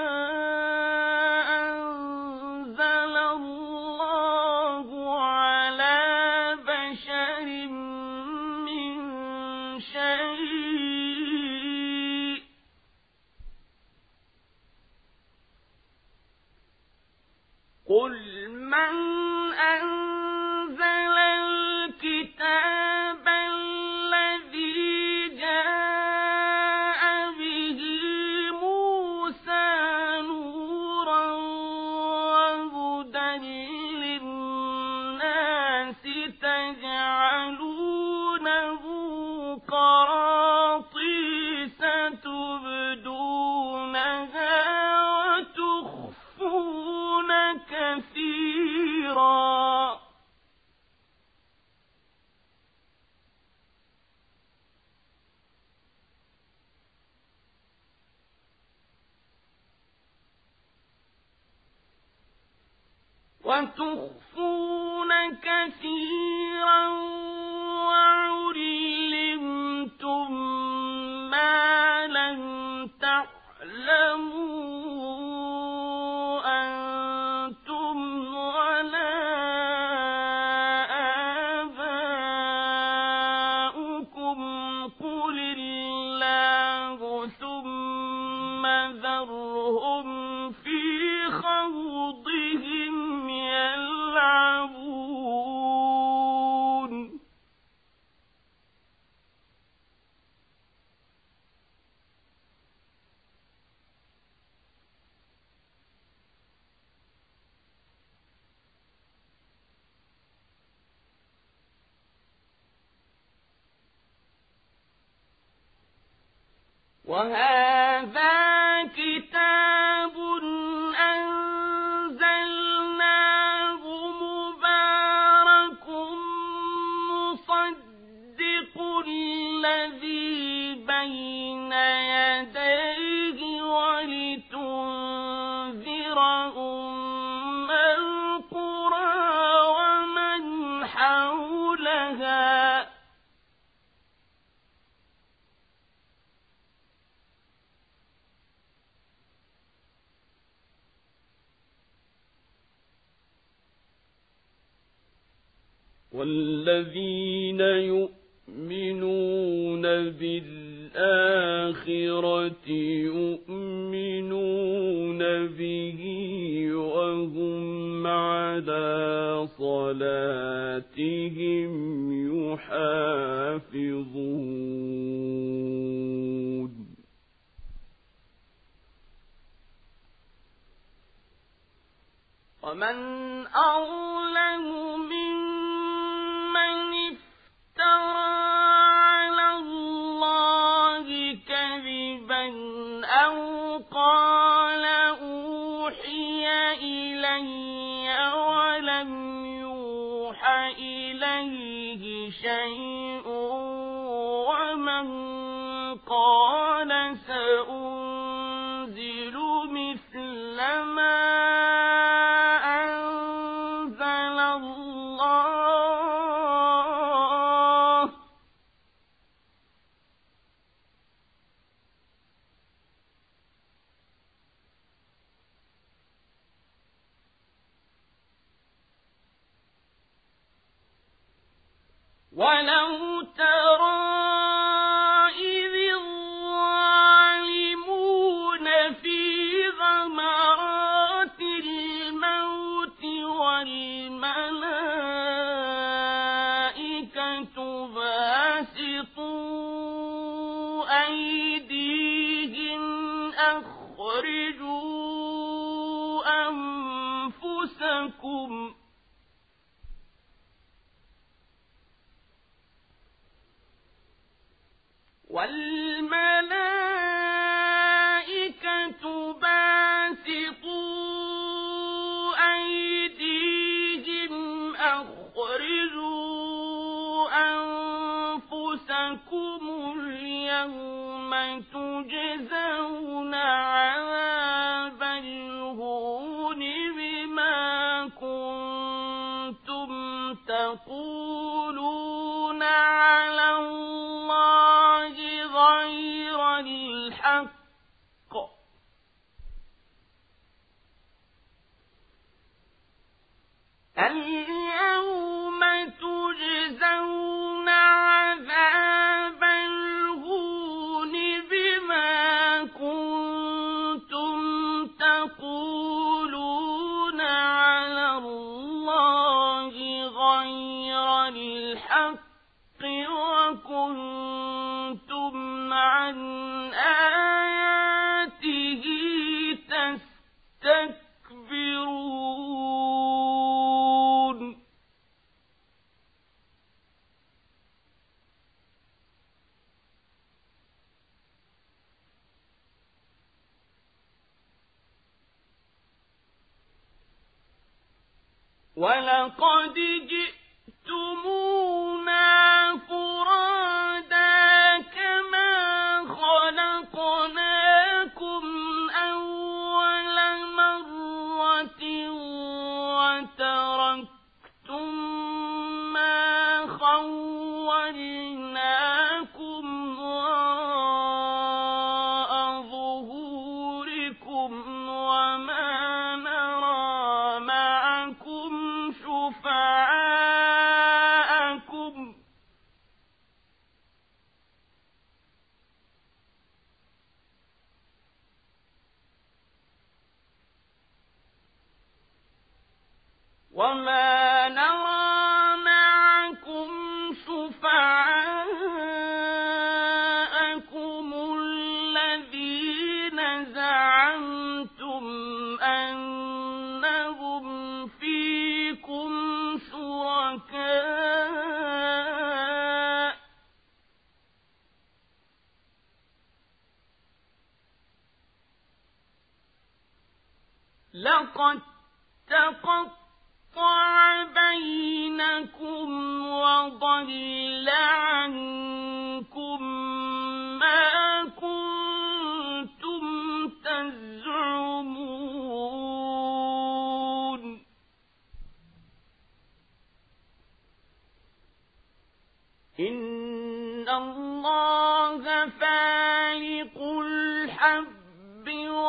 أنزل الله على بشر من شيء قل من أنزل الكتاب الذي وتخفون كثيرا وعلمتم ما لم تعلموا أنتم ولا آباؤكم قل الله ثم ذرهم في خوضهم يلعبون وهذا كتاب أنزلناه مبارك مصدق الذي بين يديه ولتنذر أم القرى ومن حولها والذين يؤمنون بالآخرة يؤمنون به وهم على صلاتهم يحافظون ومن أظلم ممن افترى على الله كذبا أو قال أوحي إلي ولم يوحى إليه شيء ومن قال سأنزل مثل ما ولو ترى إذ الظالمون في غمرات الموت والملائكة باسطوا أيديهم أخرجوا أنفسكم والملائكة باسطوا أيديهم أخرجوا أنفسكم اليوم تجزون عذاب الهون بما كنتم تقولون على الله غير الحق اليوم تجزون عذاب الهون بما كنتم تقولون على الله غير الحق وكنتم عن آياته تستكبرون ولقد جئتمونا فرادا كما خلقناكم أول مرة وتركتم وما نرى معكم شفعاءكم الذين زعمتم أنهم فيكم شركاء لقد تقطع بينكم وضل عنكم ما كنتم تزعمون إن الله فالق الحب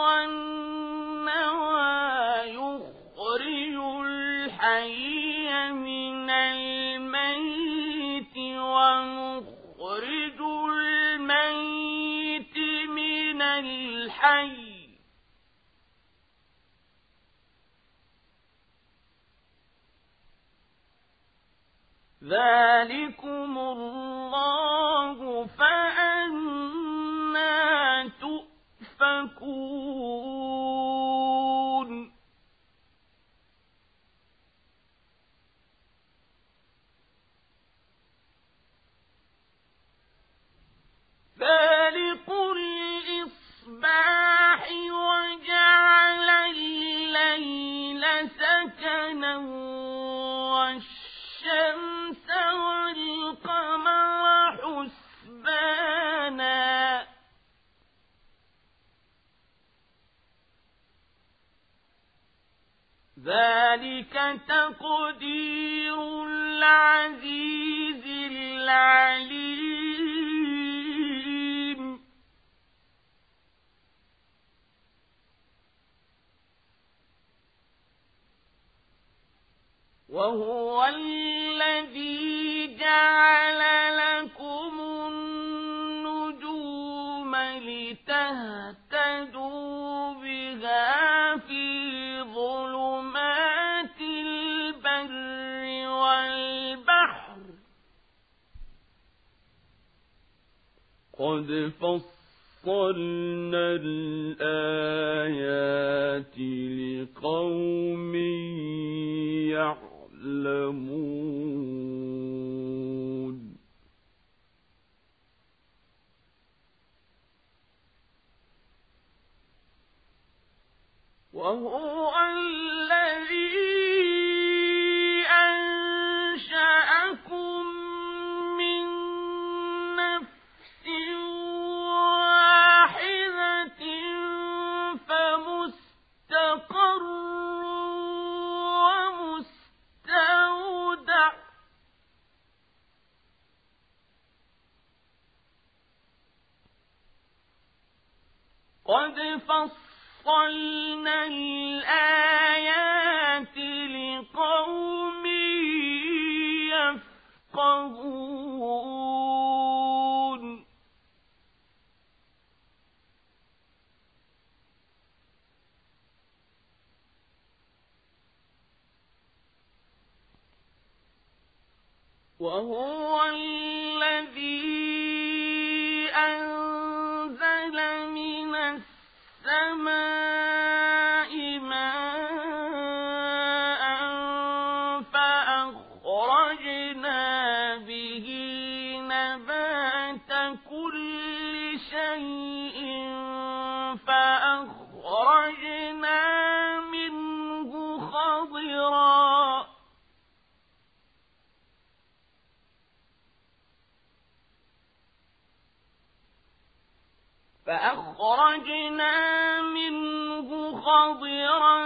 والنوى يخرج الحي من الميت ومخرج الميت من الحي ذلكم الله فأنى تؤفكون فالق الإصباح وجعل الليل سكنا والشمس والقمر حسبانا ذلك تقدير العزيز العليم وهو الذي جعل لكم النجوم لتهتدوا بها في ظلمات البر والبحر قد فصلنا الآيات لقوم يعلمون وهو الذي أنشأكم من نفس واحدة فمستقر ومستودع قد فصلنا الآيات لقوم يفقهون وهو الذي أنزل من السماء ماء فأخرجنا به نبات كل شيء فأخرجنا منه خضرا فأخرجنا منه خضرا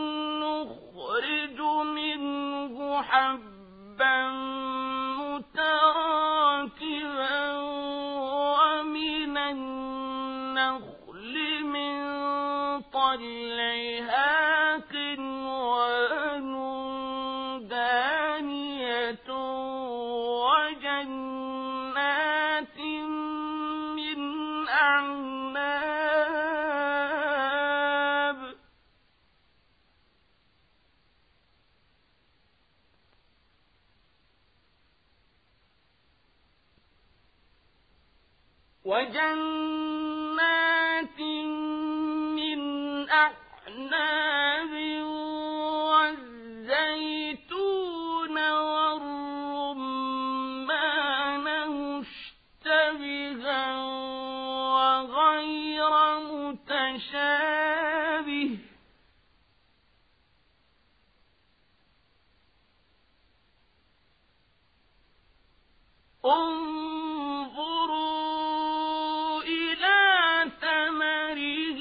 نخرج منه حبا متراكبا ومن النخل من طلعها قنوان دانية وجنات من أعناب وجنات من أعناب والزيتون والرمان مشتبها وغير متشابه انظروا إلى ثمره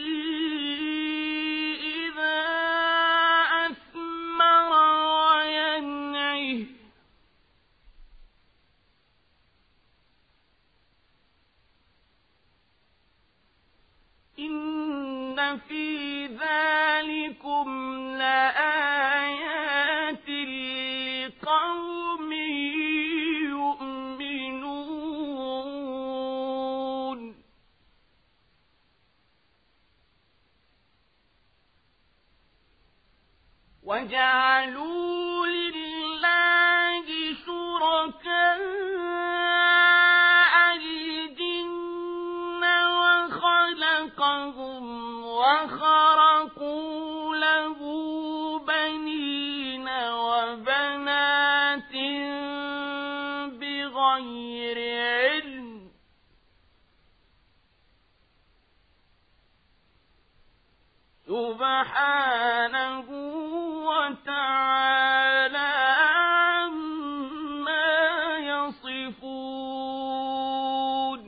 إذا أثمر وينعه إن في ذلكم لآيات لقوم يؤمنون وجعلوا لله شركاء الجن وخلقهم وخرقوا له بنين وبنات بغير علم سبحانه وتعالى عما يصفون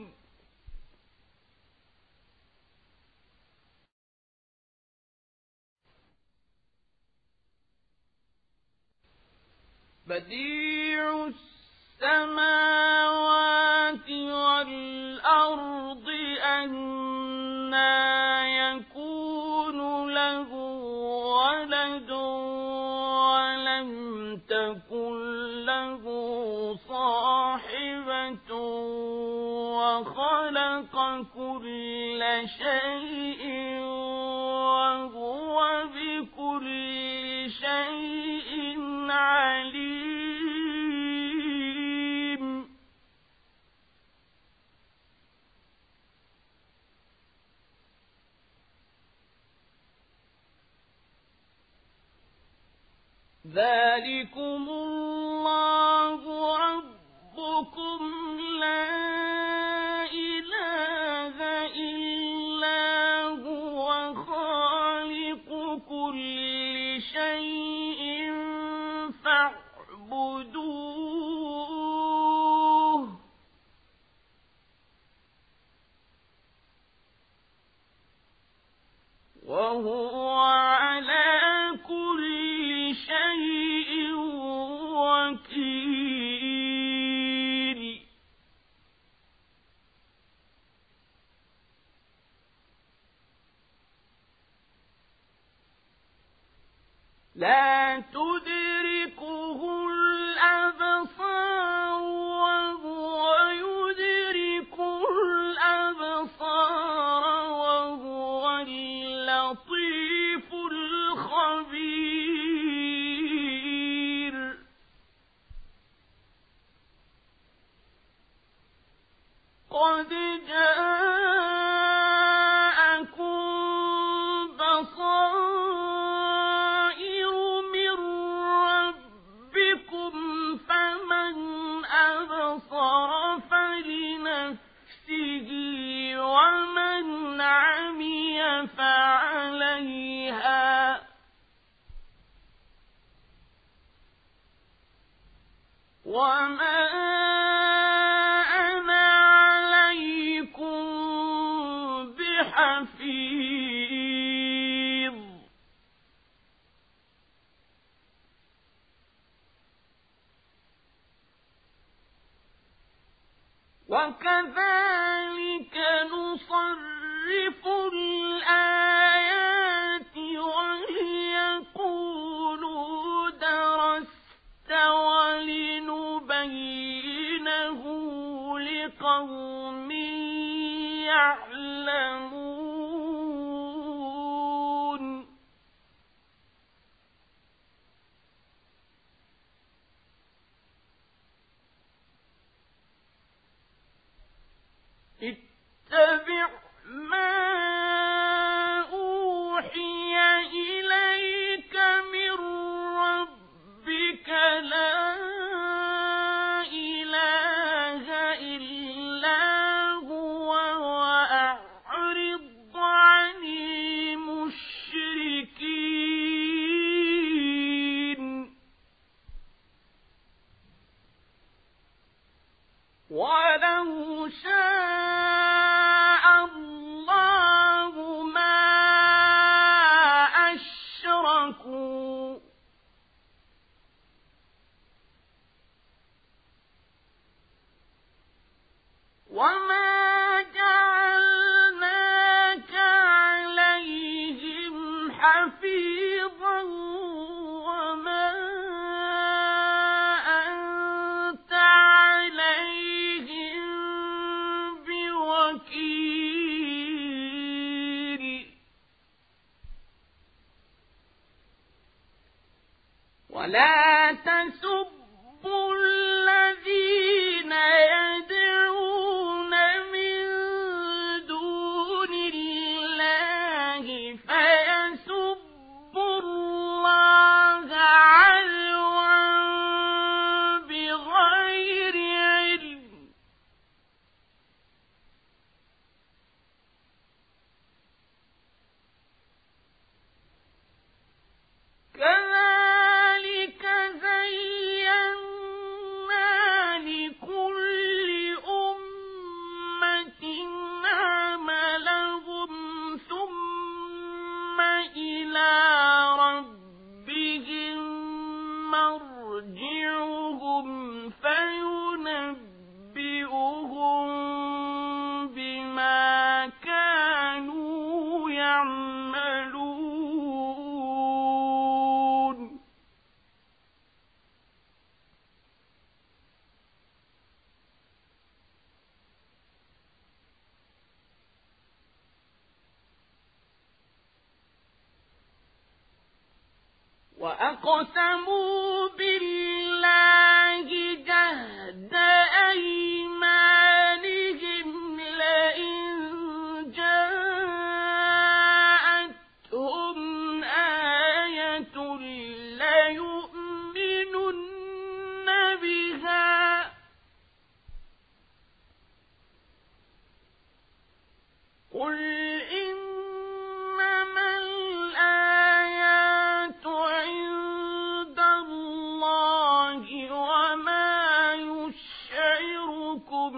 بديع السماوات والأرض أنى يكون له ولد ولم تكن له صاحبة وخلق كل شيء وهو بكل شيء عليم ذلكم الله ربكم لا إله إلا هو خالق كل شيء فاعبدوه وهو على كل شيء وكيل لا تدركه الأبصار وهو يدرك الأبصار وهو اللطيف الخبير قد جاءكم بصائر من ربكم فمن أبصر فلنفسه ومن عمي فعليها وما أنا عليكم بحفيظ وكذلك نصرف الآيات وليقولوا درست ولنبينه لقوم يعلمون حفيظا وما أنت عليهم بوكيل ولا تسبوا الذين يدعون من دون الله فيسبوا الله عدوا بغير علم كذلك زينا لكل أمة عملهم ثم إلى ربهم مرجعهم فينبئهم بما كانوا يعملون وأقسموا بالله جهد أيمانهم لئن جاءتهم آية ليؤمنن بها قل إنما الآيات عند الله وما يشعركم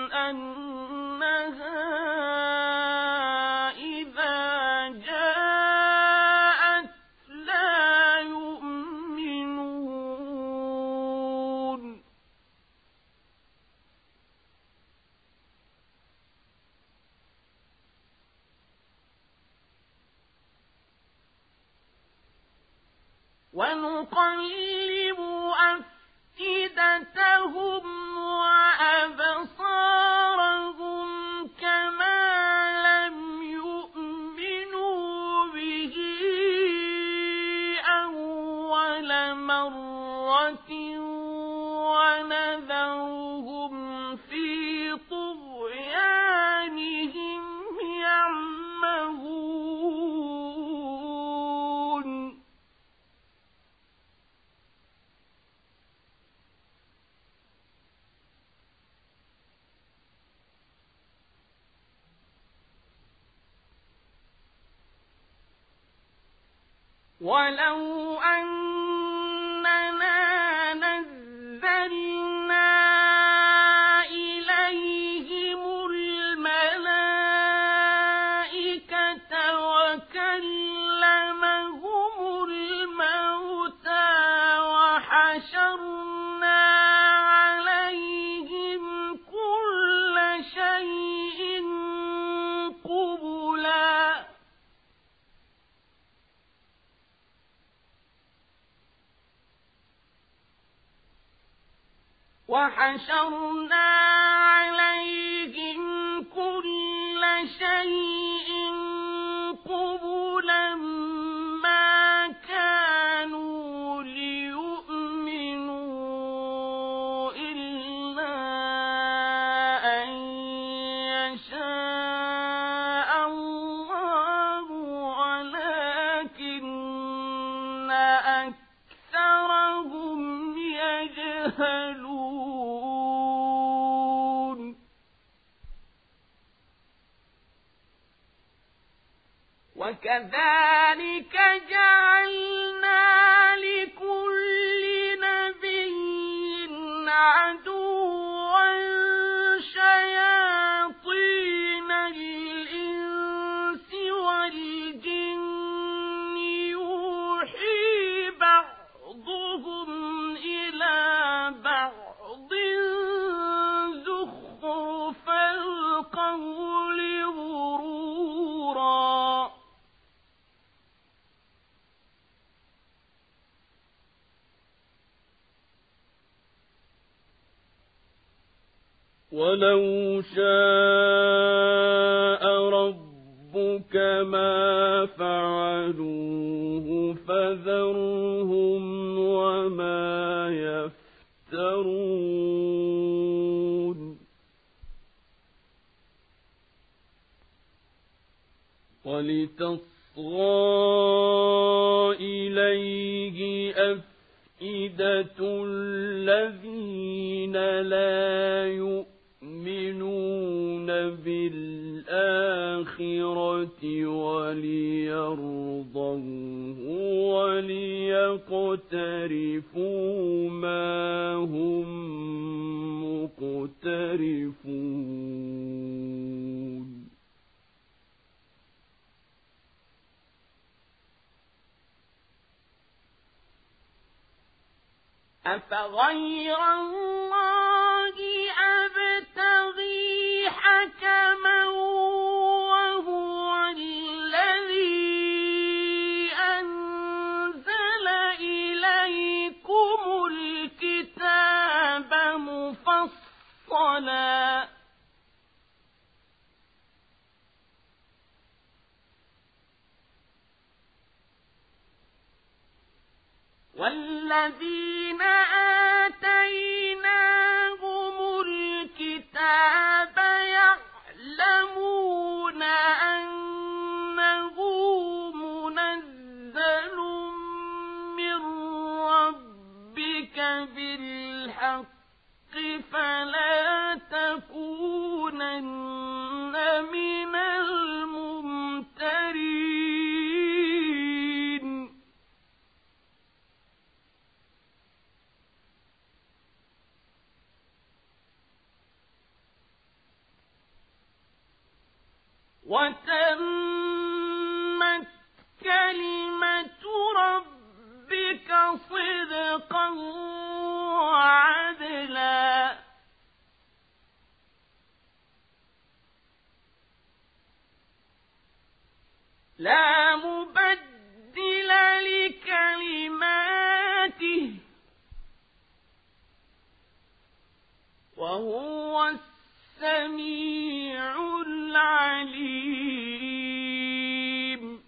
أنها إذا جاءت لا يؤمنون ونقلب أفئدتهم وأبصارهم كما لم يؤمنوا به أول مرة ونذرهم في طغيانهم يعمهون ولو أننا نزلنا إليهم الملائكة وكلمهم الموتى وحشرنا عليهم كل شيء قبلا وحشرنا عليهم كل شيء قبلا ما كانوا ليؤمنوا إلا أن يشاء الله ولكن أكثرهم يجهلون وكذلك جعلنا لكل نبي عدوا شياطين الإنس والجن يوحي بعضهم إلى بعض زخرف القول غرورا ولو شاء ربك ما فعلوه فذرهم وما يفترون ولتصغى إليه أفئدة الذين لا يؤمنون بالآخرة وليرضوه وليقترفوا ما هم مقترفون أفغير الله أبتغي حكما وهو الذي أنزل إليكم الكتاب مفصلا والذين آتيناهم الكتاب يعلمون أنه منزل من ربك بالحق فلا تكونن من الممترين وتمت كلمة ربك صدقا وعدلا لا مبدل لكلماته وهو السميع العليم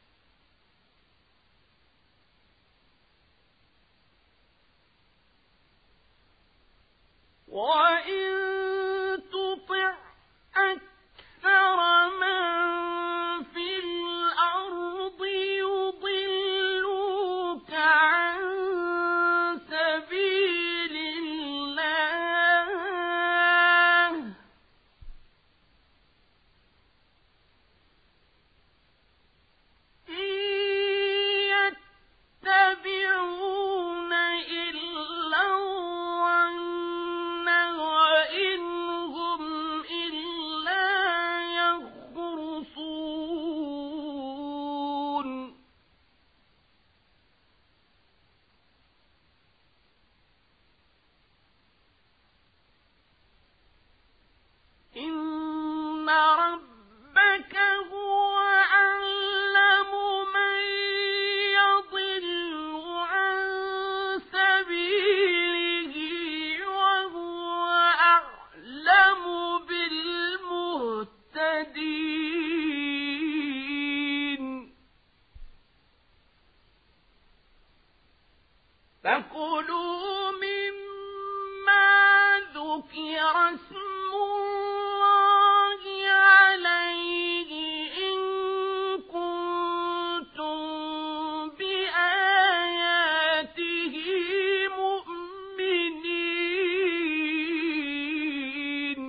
وإن تطع أكثر من في الأرض يضلوك عن سبيل الله إن يتبعون إلا الظن وإن هم إلا يخرصون إن ربك هو أعلم من يضل عن سبيله وهو أعلم بالمهتدين فكلوا مما ذكر اسم الله عليه إن كنتم بآياته مؤمنين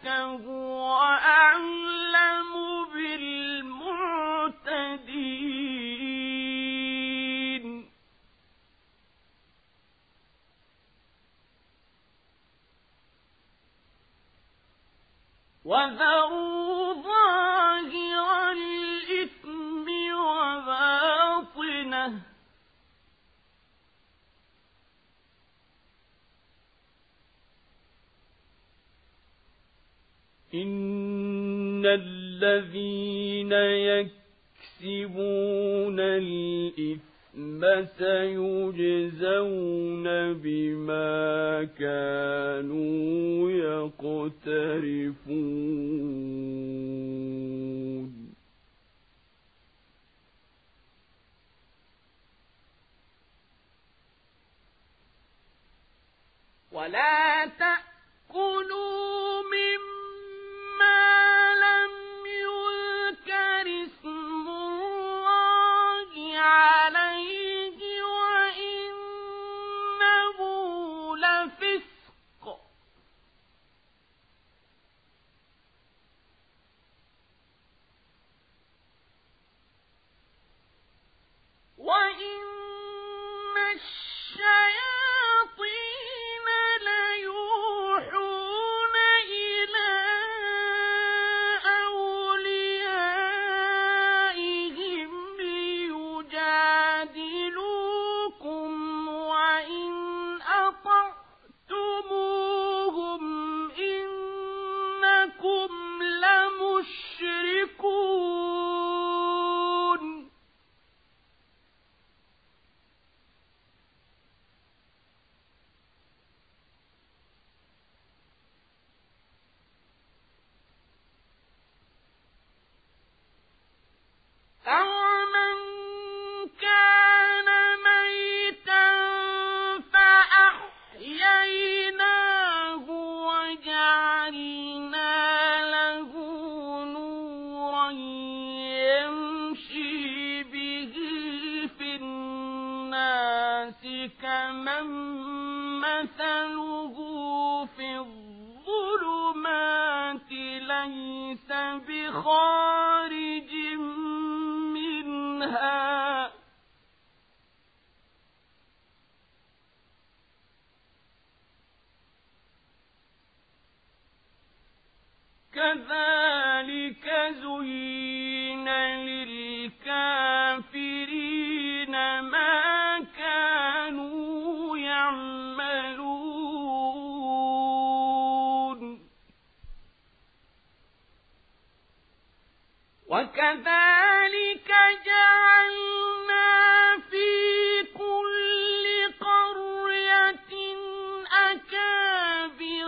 ربك هو أعلم بالمعتدين وذروا ظاهر الإثم وباطنه إن الذين يكسبون الإثم سيجزون بما كانوا يقترفون ولا تأكلوا مما لم يذكر اسم الله عليه وإنه لفسق وإن الشياطين ليوحون إلى أوليائهم ليجادلوكم وإن أطعتموهم إنكم لمشركون أَوَمَنْ كَانَ مَيْتًا فَأَحْيَيْنَاهُ وَجَعَلْنَا لَهُ نُورًا يَمْشِي بِهِ فِي النَّاسِ كَمَن مَّثَلُهُ فِي الظُّلُمَاتِ لَيْسَ بِخَارِجٍ منها كذلك زين للكافرين ما كانوا يعملون وكذلك جعلنا في كل قرية أكابر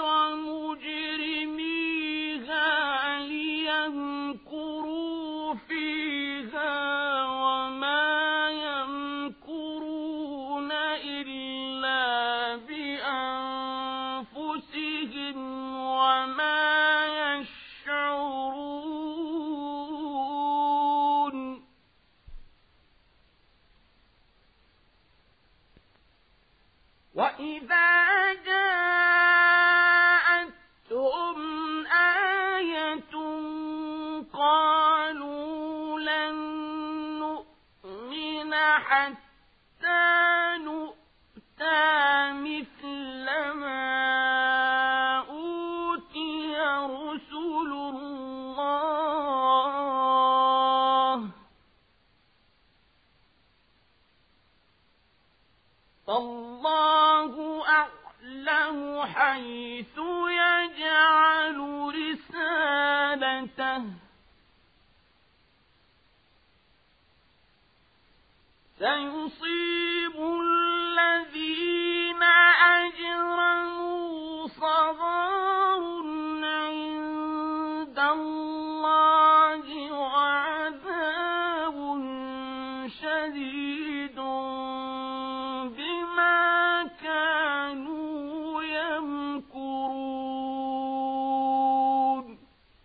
مجرميها ليمكروا فيها وما يمكرون إلا بأنفسهم وما يشعرون وإذا جاءتهم آية قالوا لن نؤمن حتى نؤتى مثل ما أوتي رسل الله فالله أعلم حيث يجعل رسالته سيصيب الذين أجرموا صغار عند الله وعذاب شديد بما كانوا يمكرون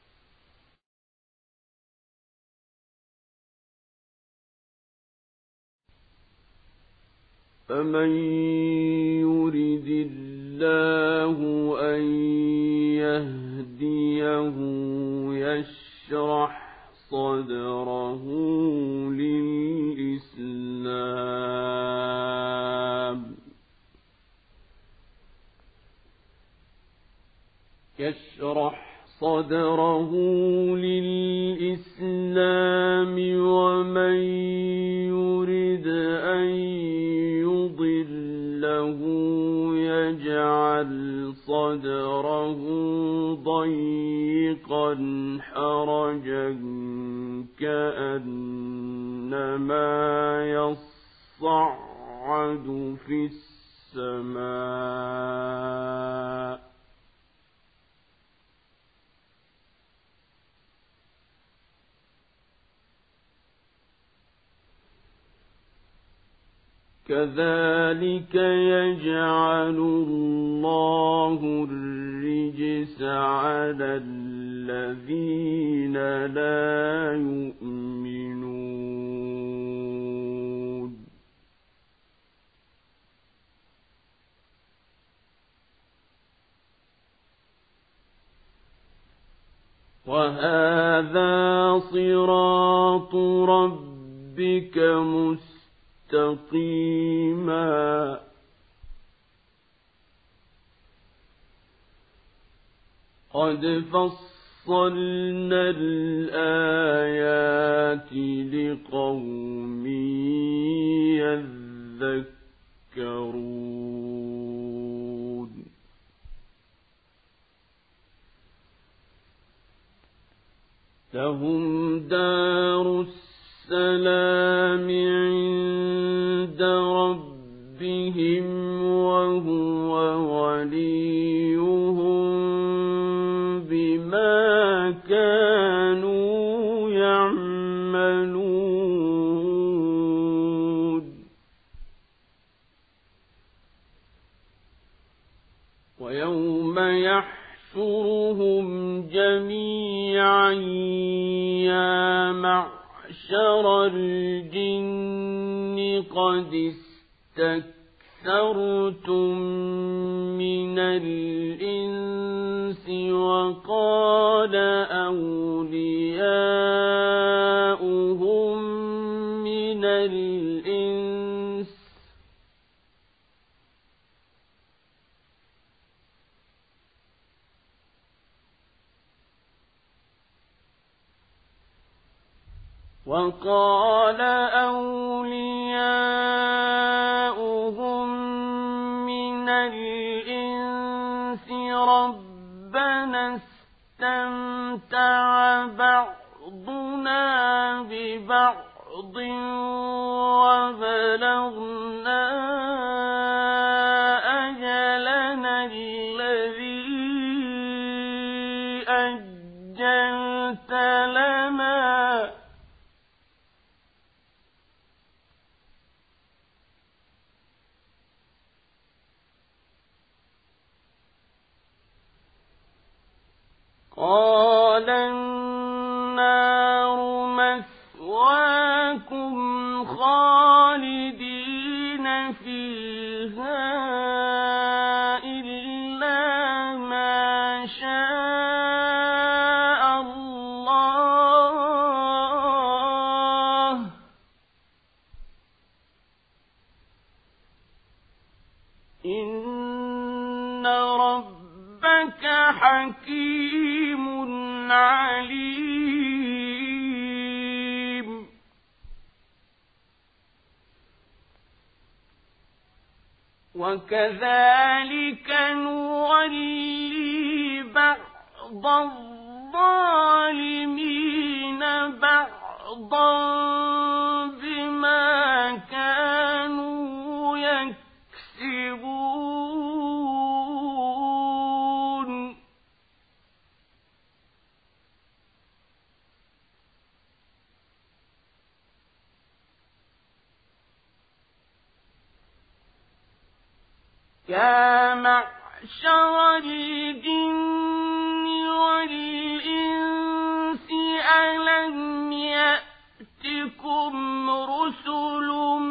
فمن يرد الله أن يهديه يشرح صدره للإسلام ومن يرد أن يضله يجعل صدره ضيقا حرجا كأنما يصعد في السماء كذلك يجعل الله الرجس على الذين لا يؤمنون وهذا صراط ربك مستقيما مستقيما قد فصلنا الآيات لقوم يذكرون لهم دار السلام عند ربهم وهو وليهم بما كانوا يعملون ويوم يحشرهم جميعا يا معشر الجن قد استكثرتم من الإنس وقال أولياؤهم من الإنس وقال أولياؤهم من الإنس ربنا استمتع بعضنا ببعض وبلغنا أجلنا الذي أجلت لنا قال النار مثواكم خالدين فيها إلا ما شاء الله إن ربك حكيم عليم وكذلك نولي بعض الظالمين بعضا بما كانوا يكسبون يا معشر الجن والإنس ألم يأتكم رسل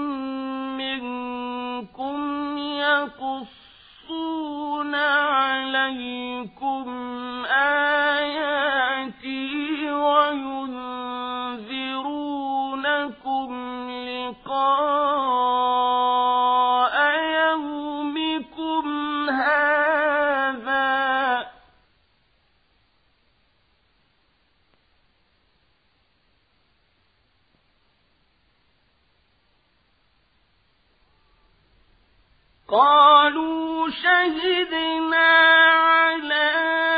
منكم يقصون عليكم آياتي وينذرونكم لقاء يومكم هذا قالوا شهدنا على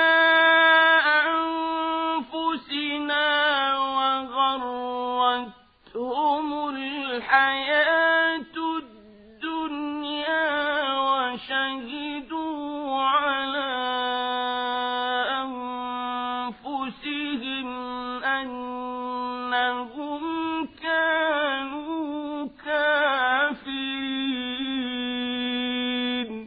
أنفسنا وغرتهم الحياة الدنيا وشهدوا على أنفسهم أنهم كانوا كافرين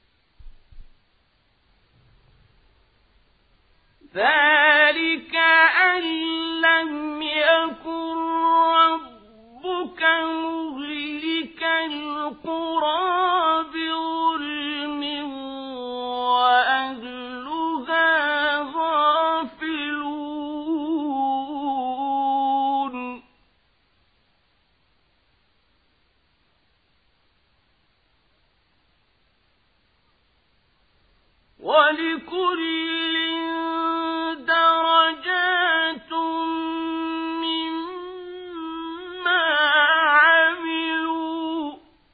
ذلك أن لم يكن ربك مهلك القرى بظلم وأهلها غافلون ولكل درجات مما عملوا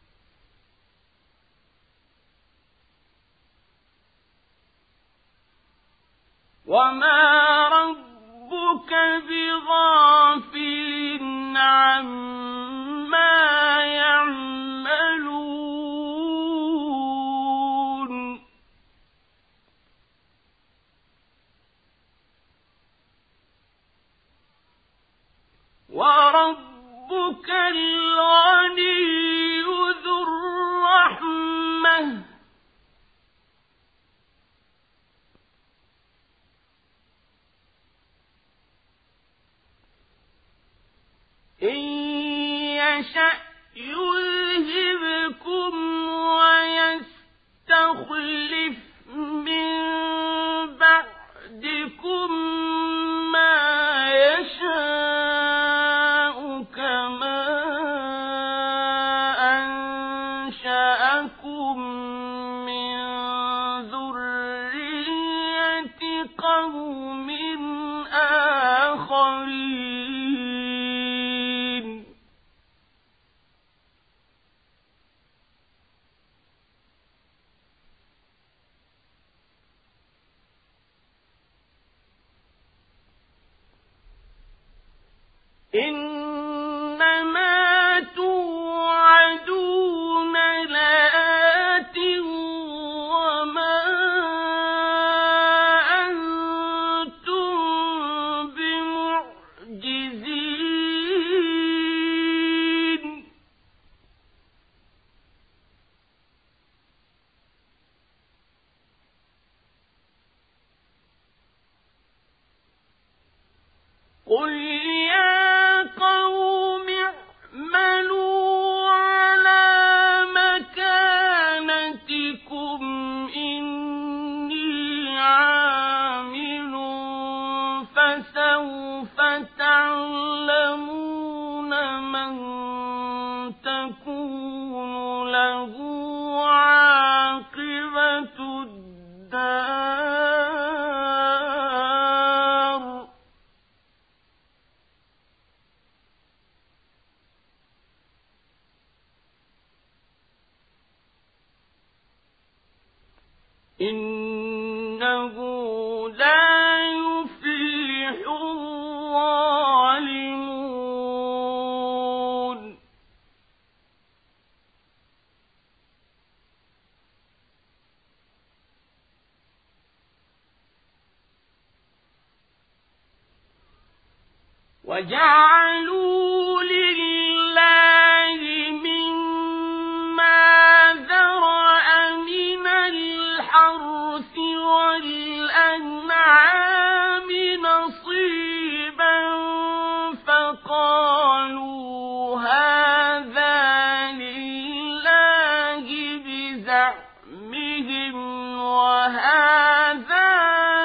وما ربك بغافل عما يعملون وربك الغني ذو الرحمة إن يشأ يذهبكم ويستخلف من بعدكم ما يشاء كما أنشأكم من ذرية قوم آخرين إنما توعدون لآت وما أنتم بمعجزين قل يا قوم اعملوا على مكانتكم إني عامل فسوف تعلمون من تكون له عاقبة الدار إنه لا يفلح الظالمون وجعلوا لله مما ذرأ من الحرث والأنعام نصيبا فقالوا هذا لله بزعمهم وهذا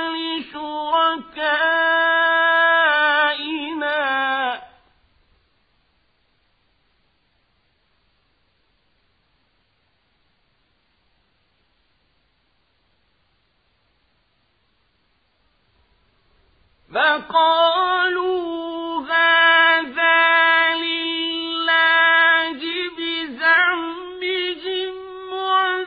لشركائنا فقالوا هذا لله بزعمهم وذلك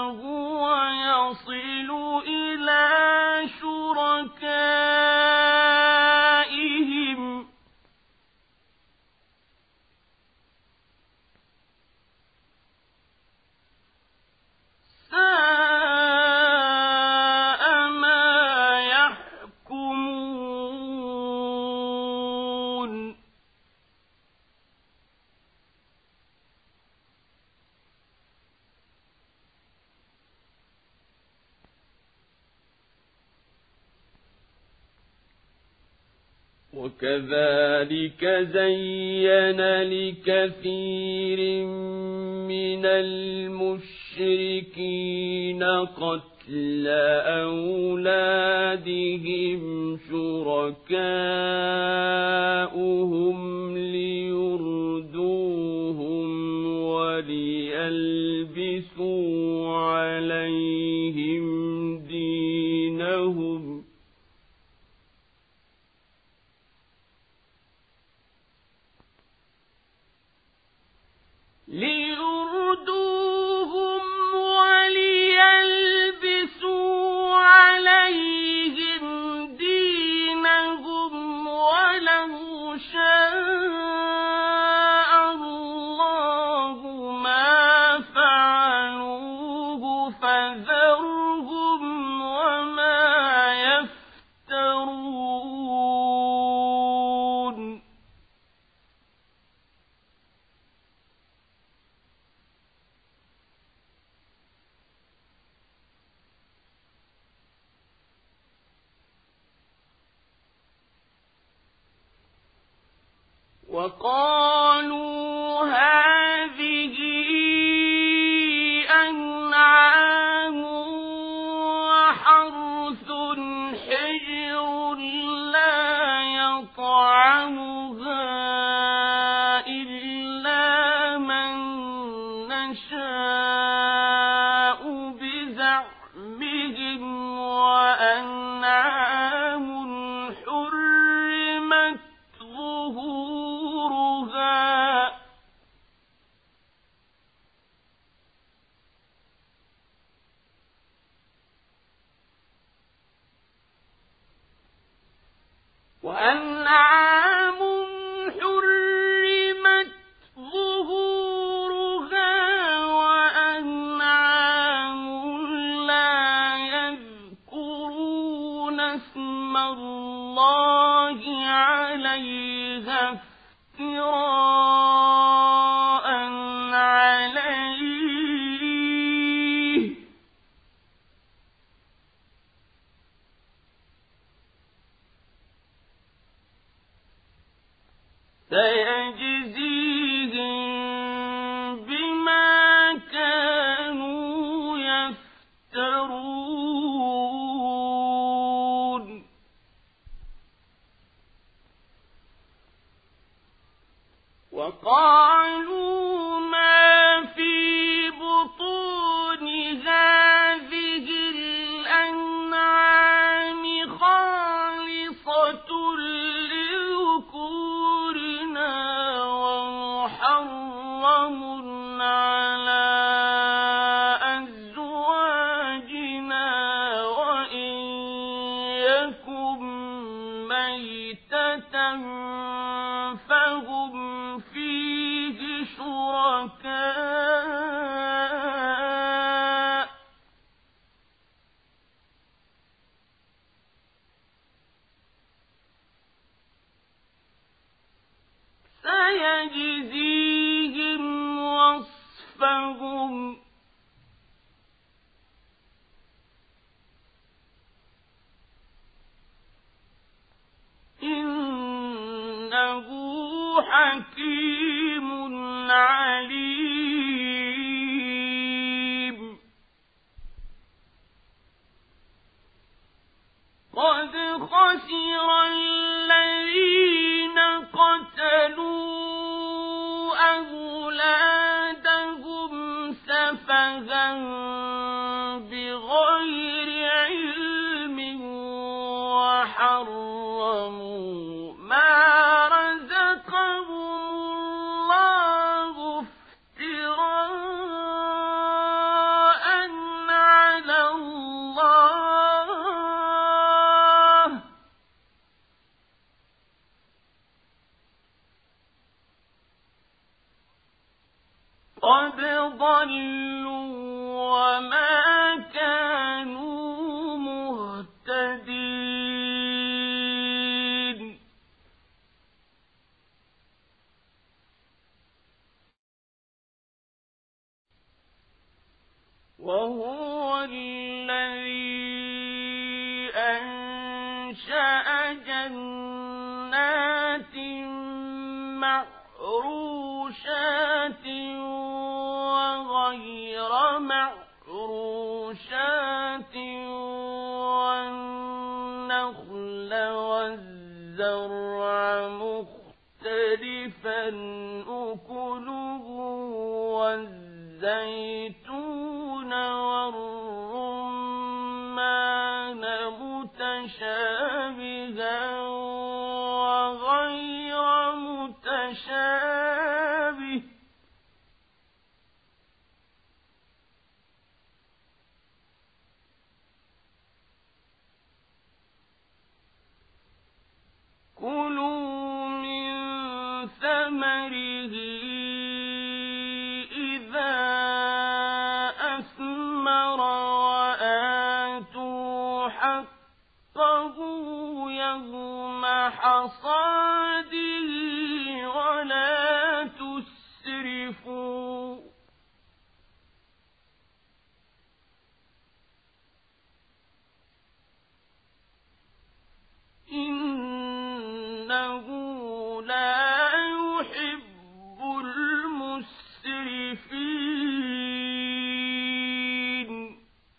هو يصل إلى شركائهم ساء ما يحكمون وكذلك زين لكثير من المشركين قتل أولادهم شركاؤهم ليردوهم وليلبسوا عليهم دينهم ليردوهم وليلبسوا عليهم دينهم ولو شاء الله ما فعلوه فذرهم وما يفترون وقالوا هذه أنعام وحرث حجر لا يطعمها إلا من نشاء بزعمهم وأنعام حرمت ظهورها وأنعام حرمت ظهورها وأنعام لا يذكرون اسم الله عليها افتراء عليه سيجزيهم بما كانوا يفترون وقالوا ما في بطون هذه الأنعام خالصة لذكورنا ومحرم على أزواجنا وإن يكن ميتة فهم فيه شركاء سيجزيهم وصفهم إنه حكيم عليم قد خسر الذين قتلوا أولادهم سفها بغير علم وحرموا ما رزقهم الله افتراء وهو الذي أنشأ جنات معروشات وغير معروشات والنخل والزرع مختلفا أكله والزيتون والرمان متشابها وغير متشابه كلوا من ثمره إذا أثمر وآتوا حقه يوم حصاده ولا تسرفوا إنه لا يحب المسرفين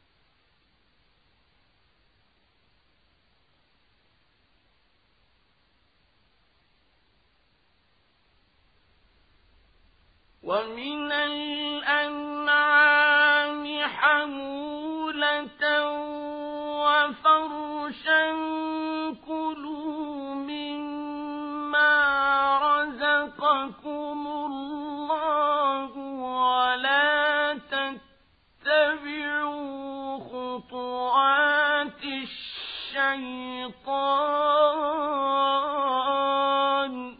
ومن الأنعام حمولة وفرشا كلوا مما رزقكم الله ولا تتبعوا خطوات الشيطان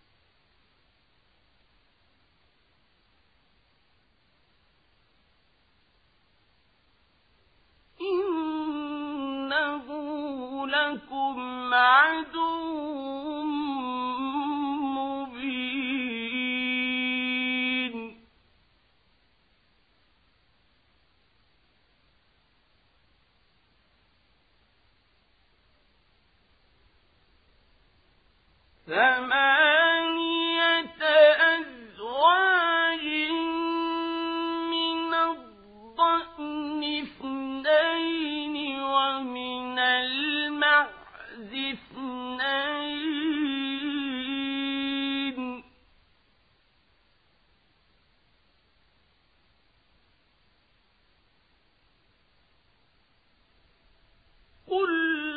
إنه لكم عدو مبين ثمانية أزواج من الضأن اثنين ومن المعز اثنين قل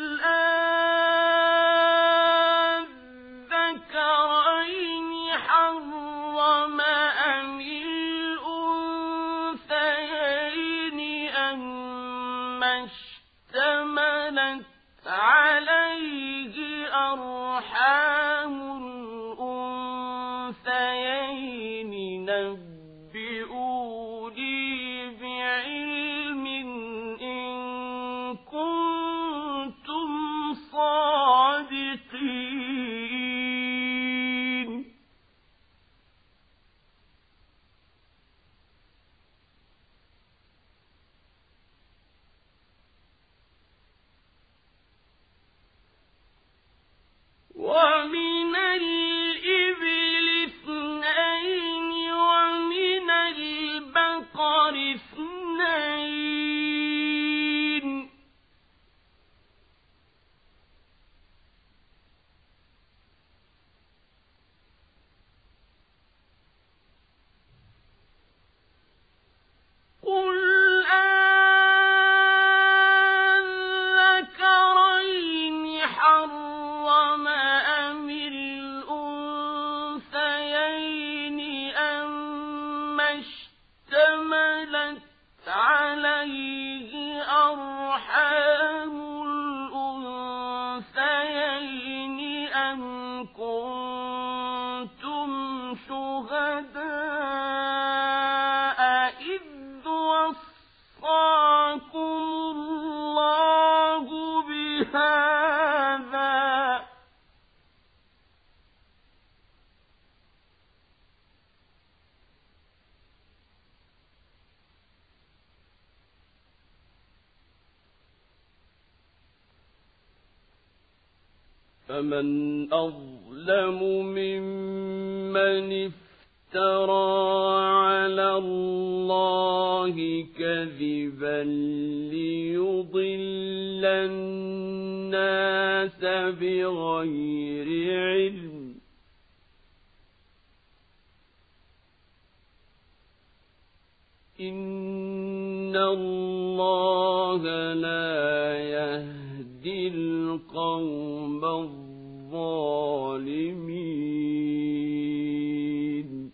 أذكرين حرم أم الأنثيين أما اشتملت عليه أرحام الأنثيين نبئوني بعلم إن كنتم صادقين ومن فمن أظلم ممن افترى على الله كذبا ليضل الناس بغير علم إن الله لا يهدي القوم الظالمين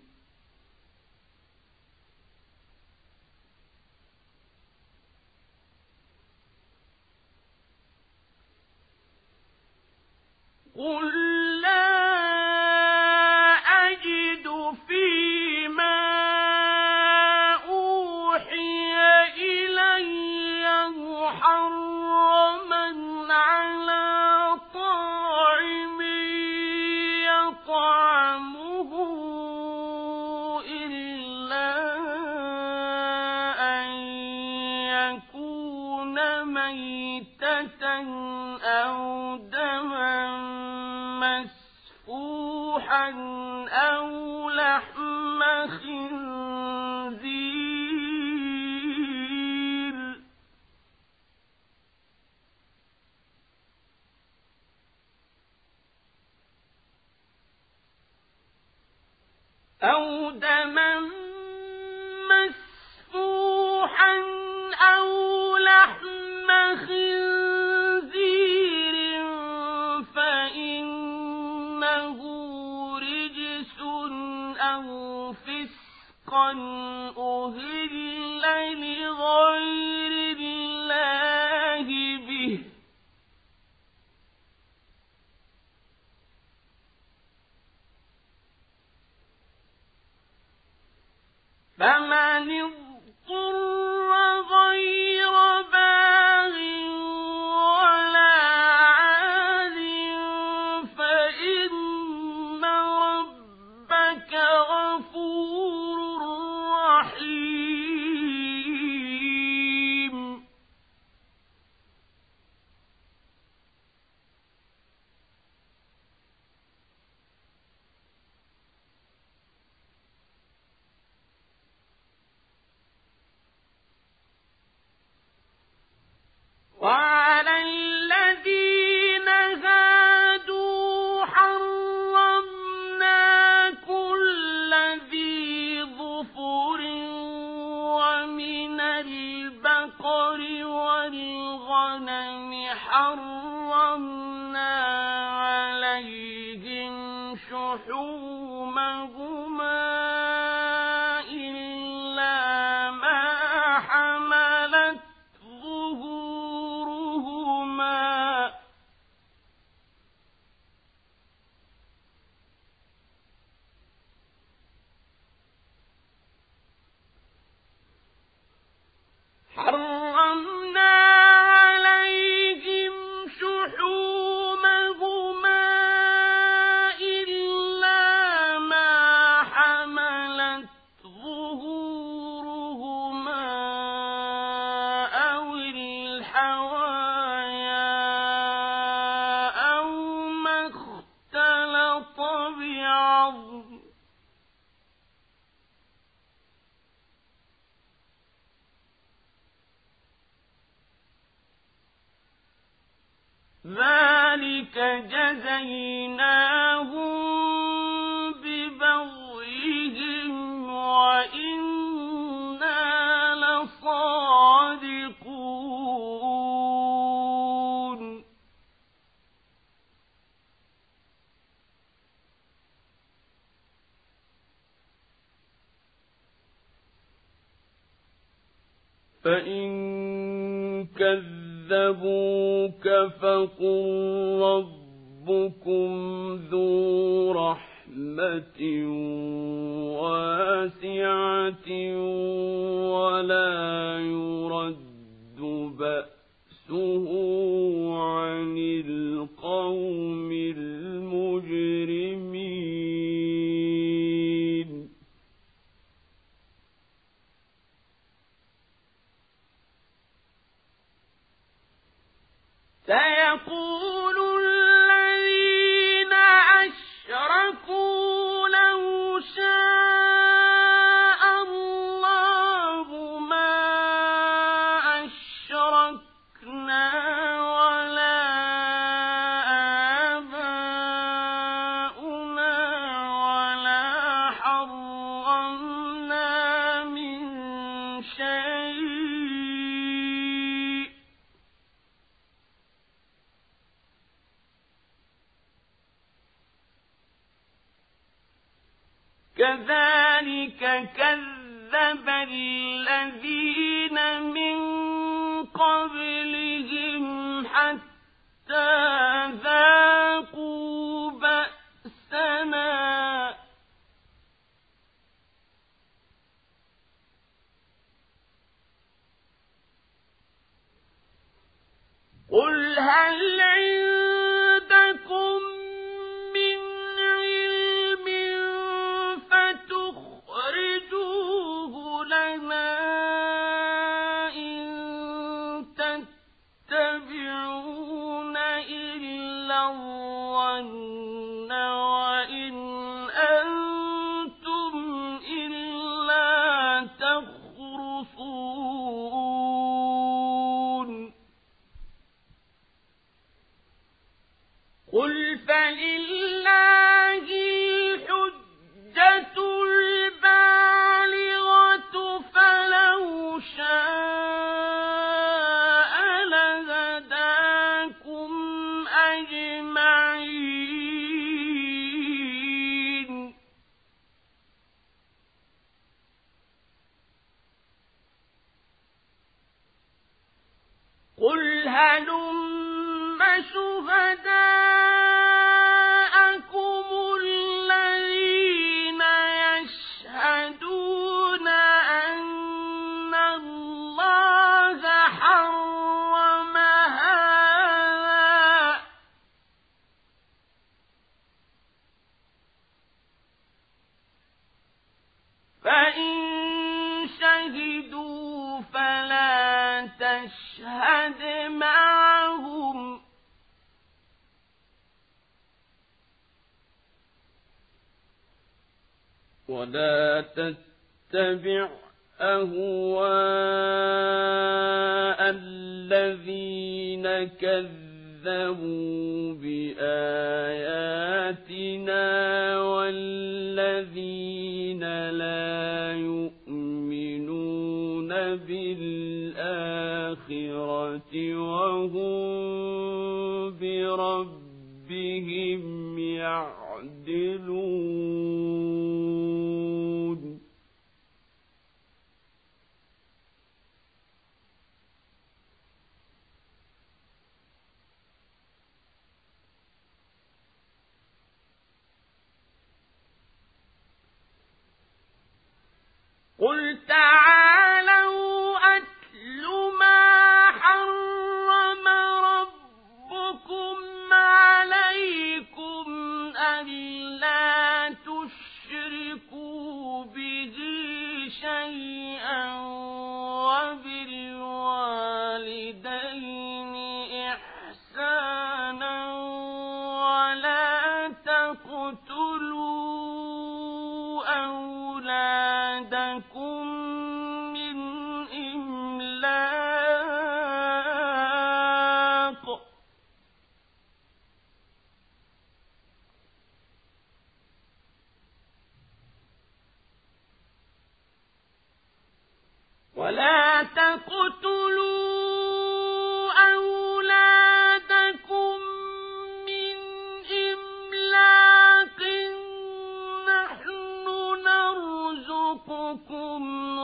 قل لا أجد فيما أوحي إلي محرما على طاعم يطعمه إلا أن يكون ميتة أو دما مسفوحا أو لحم خنزير أو دما مسفوحا أو لحم خنزير فإنه رجس أو فسقا أهل لغير الله به فمن اضطر غير باغ ولا عاد فإن ربك غفور رحيم وعلى الذين هادوا حرمنا كل ذي ظفر ومن البقر والغنم حرمنا عليهم شحومهما إلا ما حملت ظهورهما حرمنا عليهم شحومهما إلا ما حملت ظهورهما أو الحوايا أو ما اختلط بعظم ذلك جزيناهم ببغيهم وإنا لصادقون فإن كذبوك فقل ربكم ذو رحمة واسعة ولا يرد بأسه عن القوم المجرمين سيقول الذين كذلك كذب الذين من قبلهم حتى ذاقوا بأسنا قل هل عندكم من علم فتخرجوه لنا إن تتبعون إلا الظن وإن أنتم إلا تخرصون قل فلله الحجة البالغة فلو شاء لهداكم أجمعين قل هلم شهداءكم الذين يشهدون أن الله حرم هذا فإن شهدوا فلا تشهد معهم ولا تتبع أهواء الذين كذبوا بآياتنا والذين لا يؤمنون بالآخرة وهم بربهم يعدلون قل تعالوا أتل ما حرم ربكم عليكم ألا تشركوا به شيئا وبالوالدين إحسانا ولا تقتلوا أولادكم من إملاق ولا تقتلوا أولادكم من إملاق نحن نرزقكم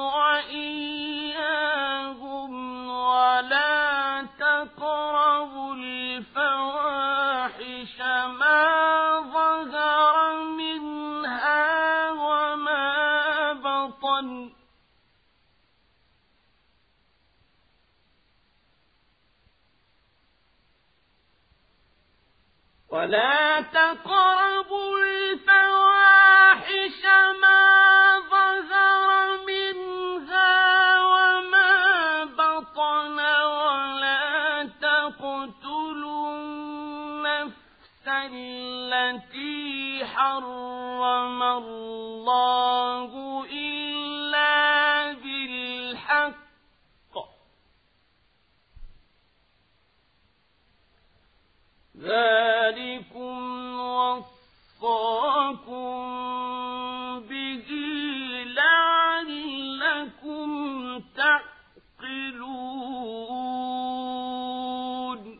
وإياهم ولا تقربوا الفواحش ما ظهر منها وما بطن ولا تقربوا الفواحش ما ظهر منها وما بطن ولا تقتلوا النفس التي حرم الله إلا بالحق ذلكم وصاكم به لعلكم تعقلون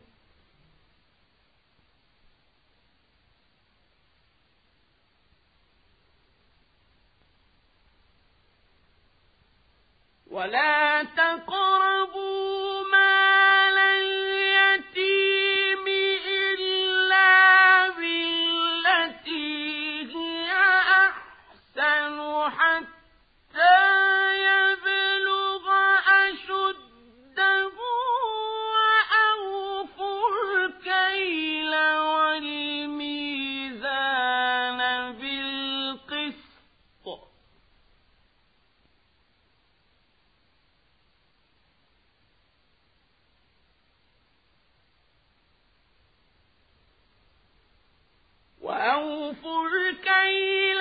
ولا تقربوا مال اليتيم إلا بالتي هي أحسن حتى يبلغ أشده وأوفوا الكيل والميزان بالقسط وأوفوا الكيل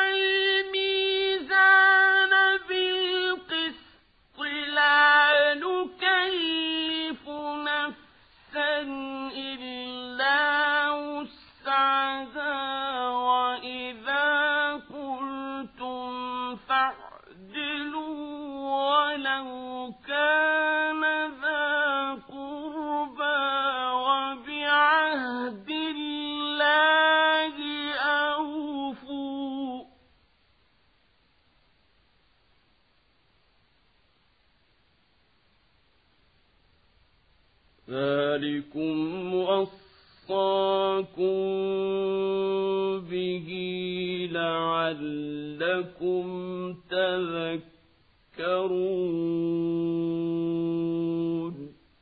والميزان بالقسط لا نكلف نفسا إلا وسعها وإذا قلتم فاعدلوا ولو كان ذا قربى وبعهد الله أوفوا ذلكم وصاكم به لعلكم تذكرون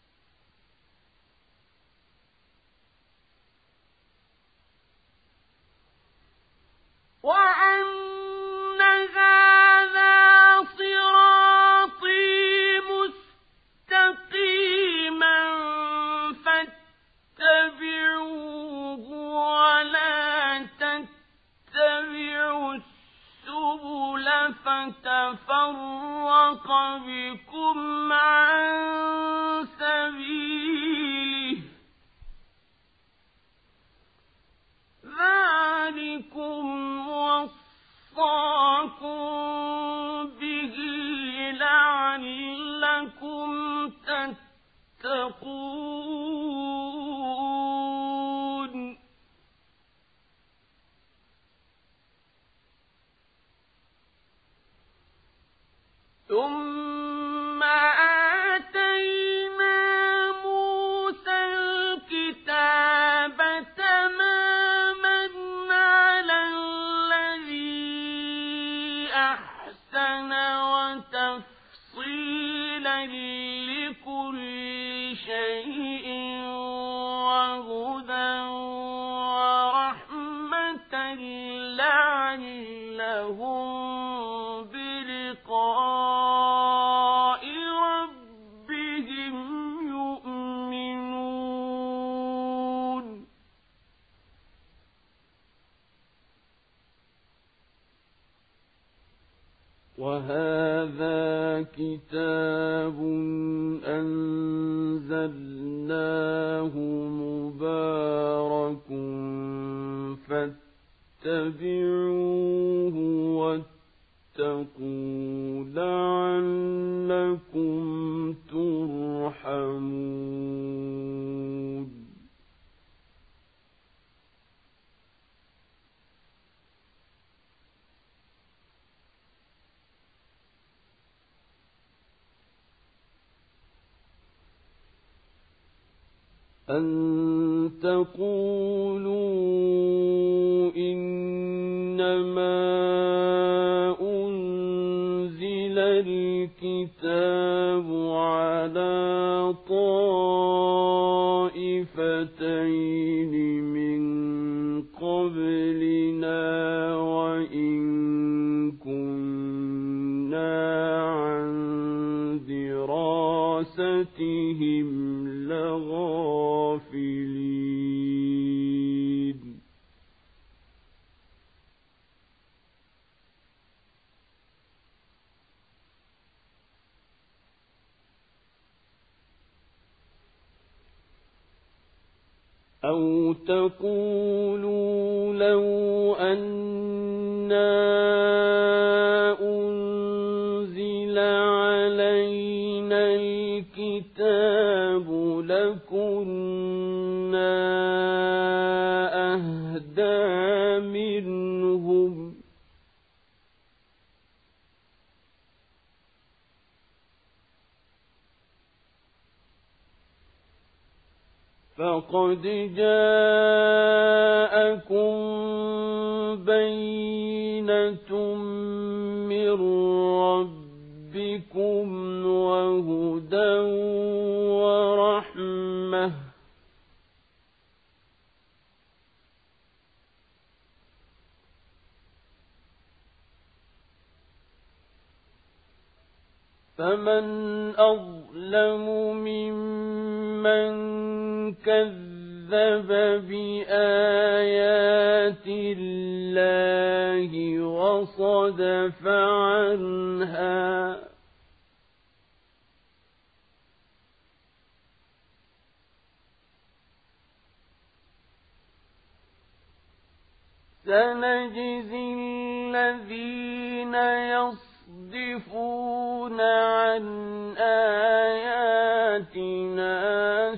وأن هذا صراطي مستقيما فاتبعوه ولا تتبعوا السبل فتفرق بكم عن سبيله ذلكم وصاكم به لعلكم تتقون ثم آتينا موسى الكتاب تماما على الذي أحسن وتفصيلا لكل شيء وهدى ورحمة لعلهم بلقاء ربهم يؤمنون وهذا كتاب أنزلناه مبارك فاتبعوه واتقوا لعلكم ترحمون أن تقولوا إنما أنزل الكتاب على طائفتين من قبلنا وإن كنا عن دراستهم لغافلين أو تقولوا لو أنا أنزل علينا الكتاب لكنا أهدى منهم فقد جاءكم بينة من ربكم وهدى ورحمة فمن أظلم ممن كذب بآيات الله وصدف عنها سنجزي الذين يصدفون عن آياتنا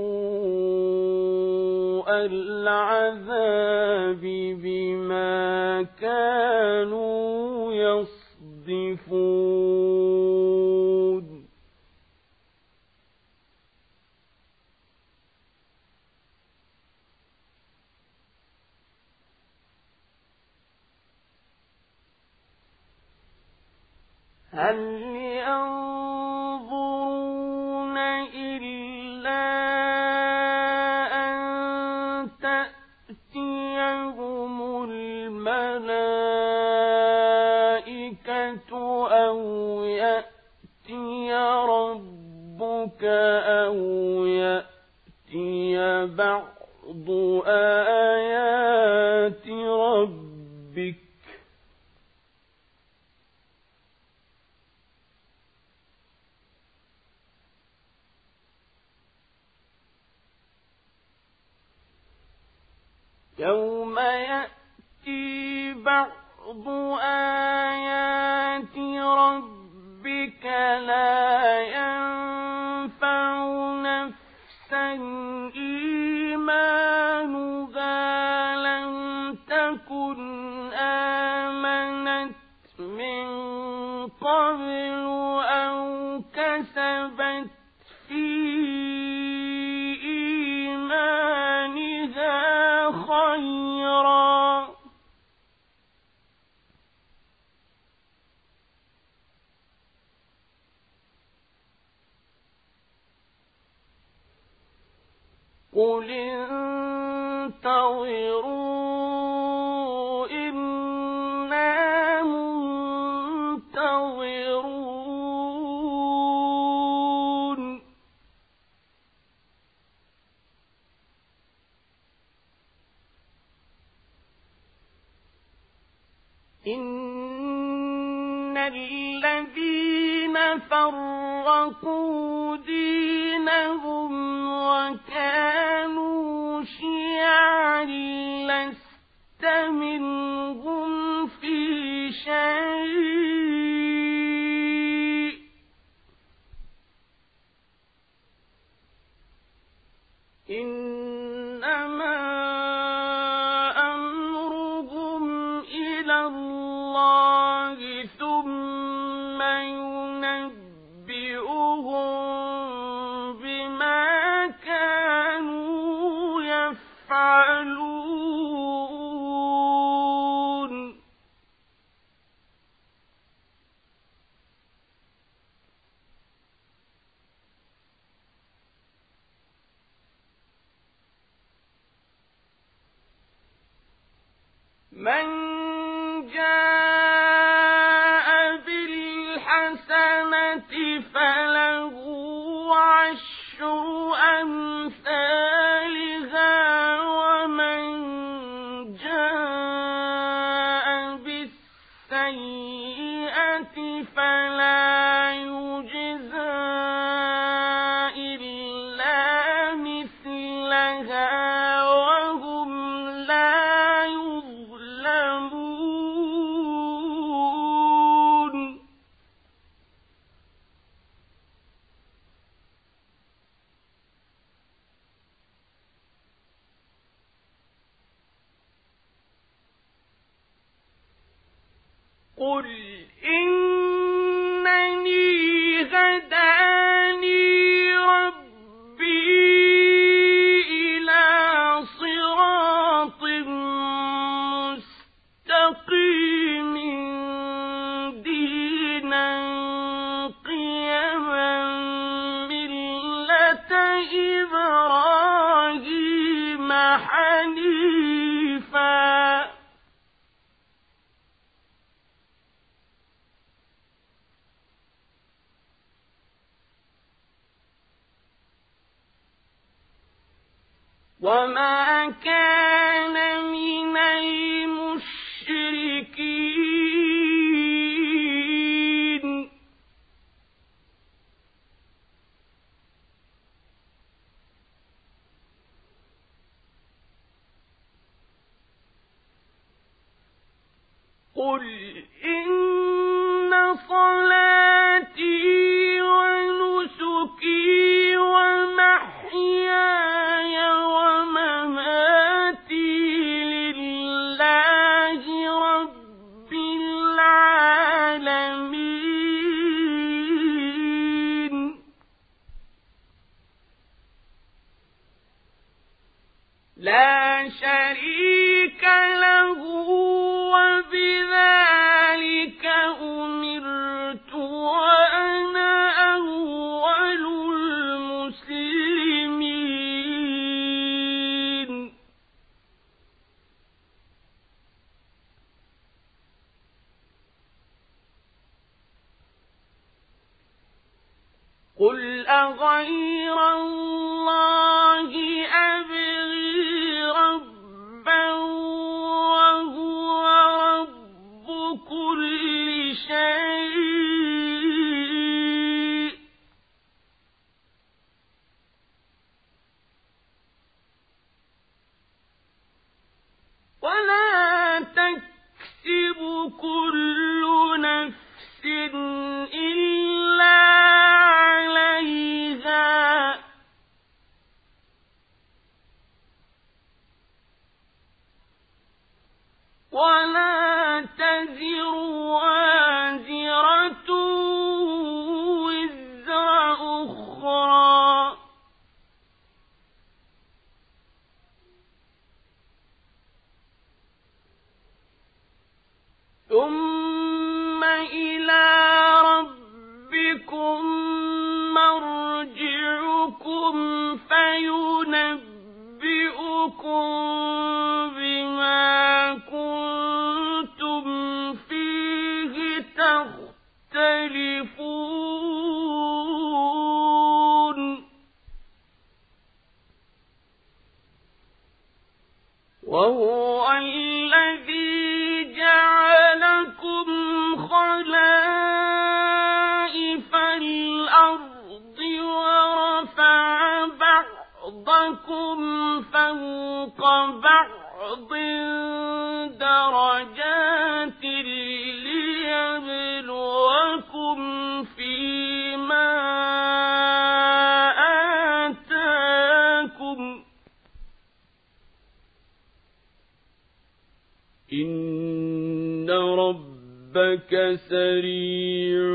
سوء العذاب بما كانوا يصدفون هل ينظرون إلا أن تأتيهم الملائكة أو يأتي ربك أو يأتي بعض آيات ربك يوم يأتي بعض آيات ربك لا ينفع نفسا إيمانها لم تكن آمنت من قبل أو كسبت في إيمانها خيرا قل انتظروا إنا منتظرون إن الذين فرقوا دينهم وكانوا شيعا لست منهم في شيء إنما أمرهم إلى الله ثم ينبئهم بما كانوا يفعلون من جاء بالحسنة فله عشر أمثالها ومن جاء بالسيئة فلا يجزى إلا مثلها وهم لا يظلمون قل إنني هداني ربي إبراهيم حنيفا وما كان من المشركين قل إن صلاتي ونسكي ومحياي ومماتي لله رب العالمين لا شريك له وبذلك أمرت وأنا أول المسلمين قل أغير الله أبغي ربا وهو رب كل شيء ولا تكسب كل نفس إلا عليها ولا تزر وازرة وزر أخرى ثم إلى ربكم مرجعكم فينبئكم بما كنتم فيه تختلفون وهو الذي جعلكم خلائف الأرض ورفع بعضكم فوق بعض درجات ليبلوكم فيما آتاكم إن ربك سريع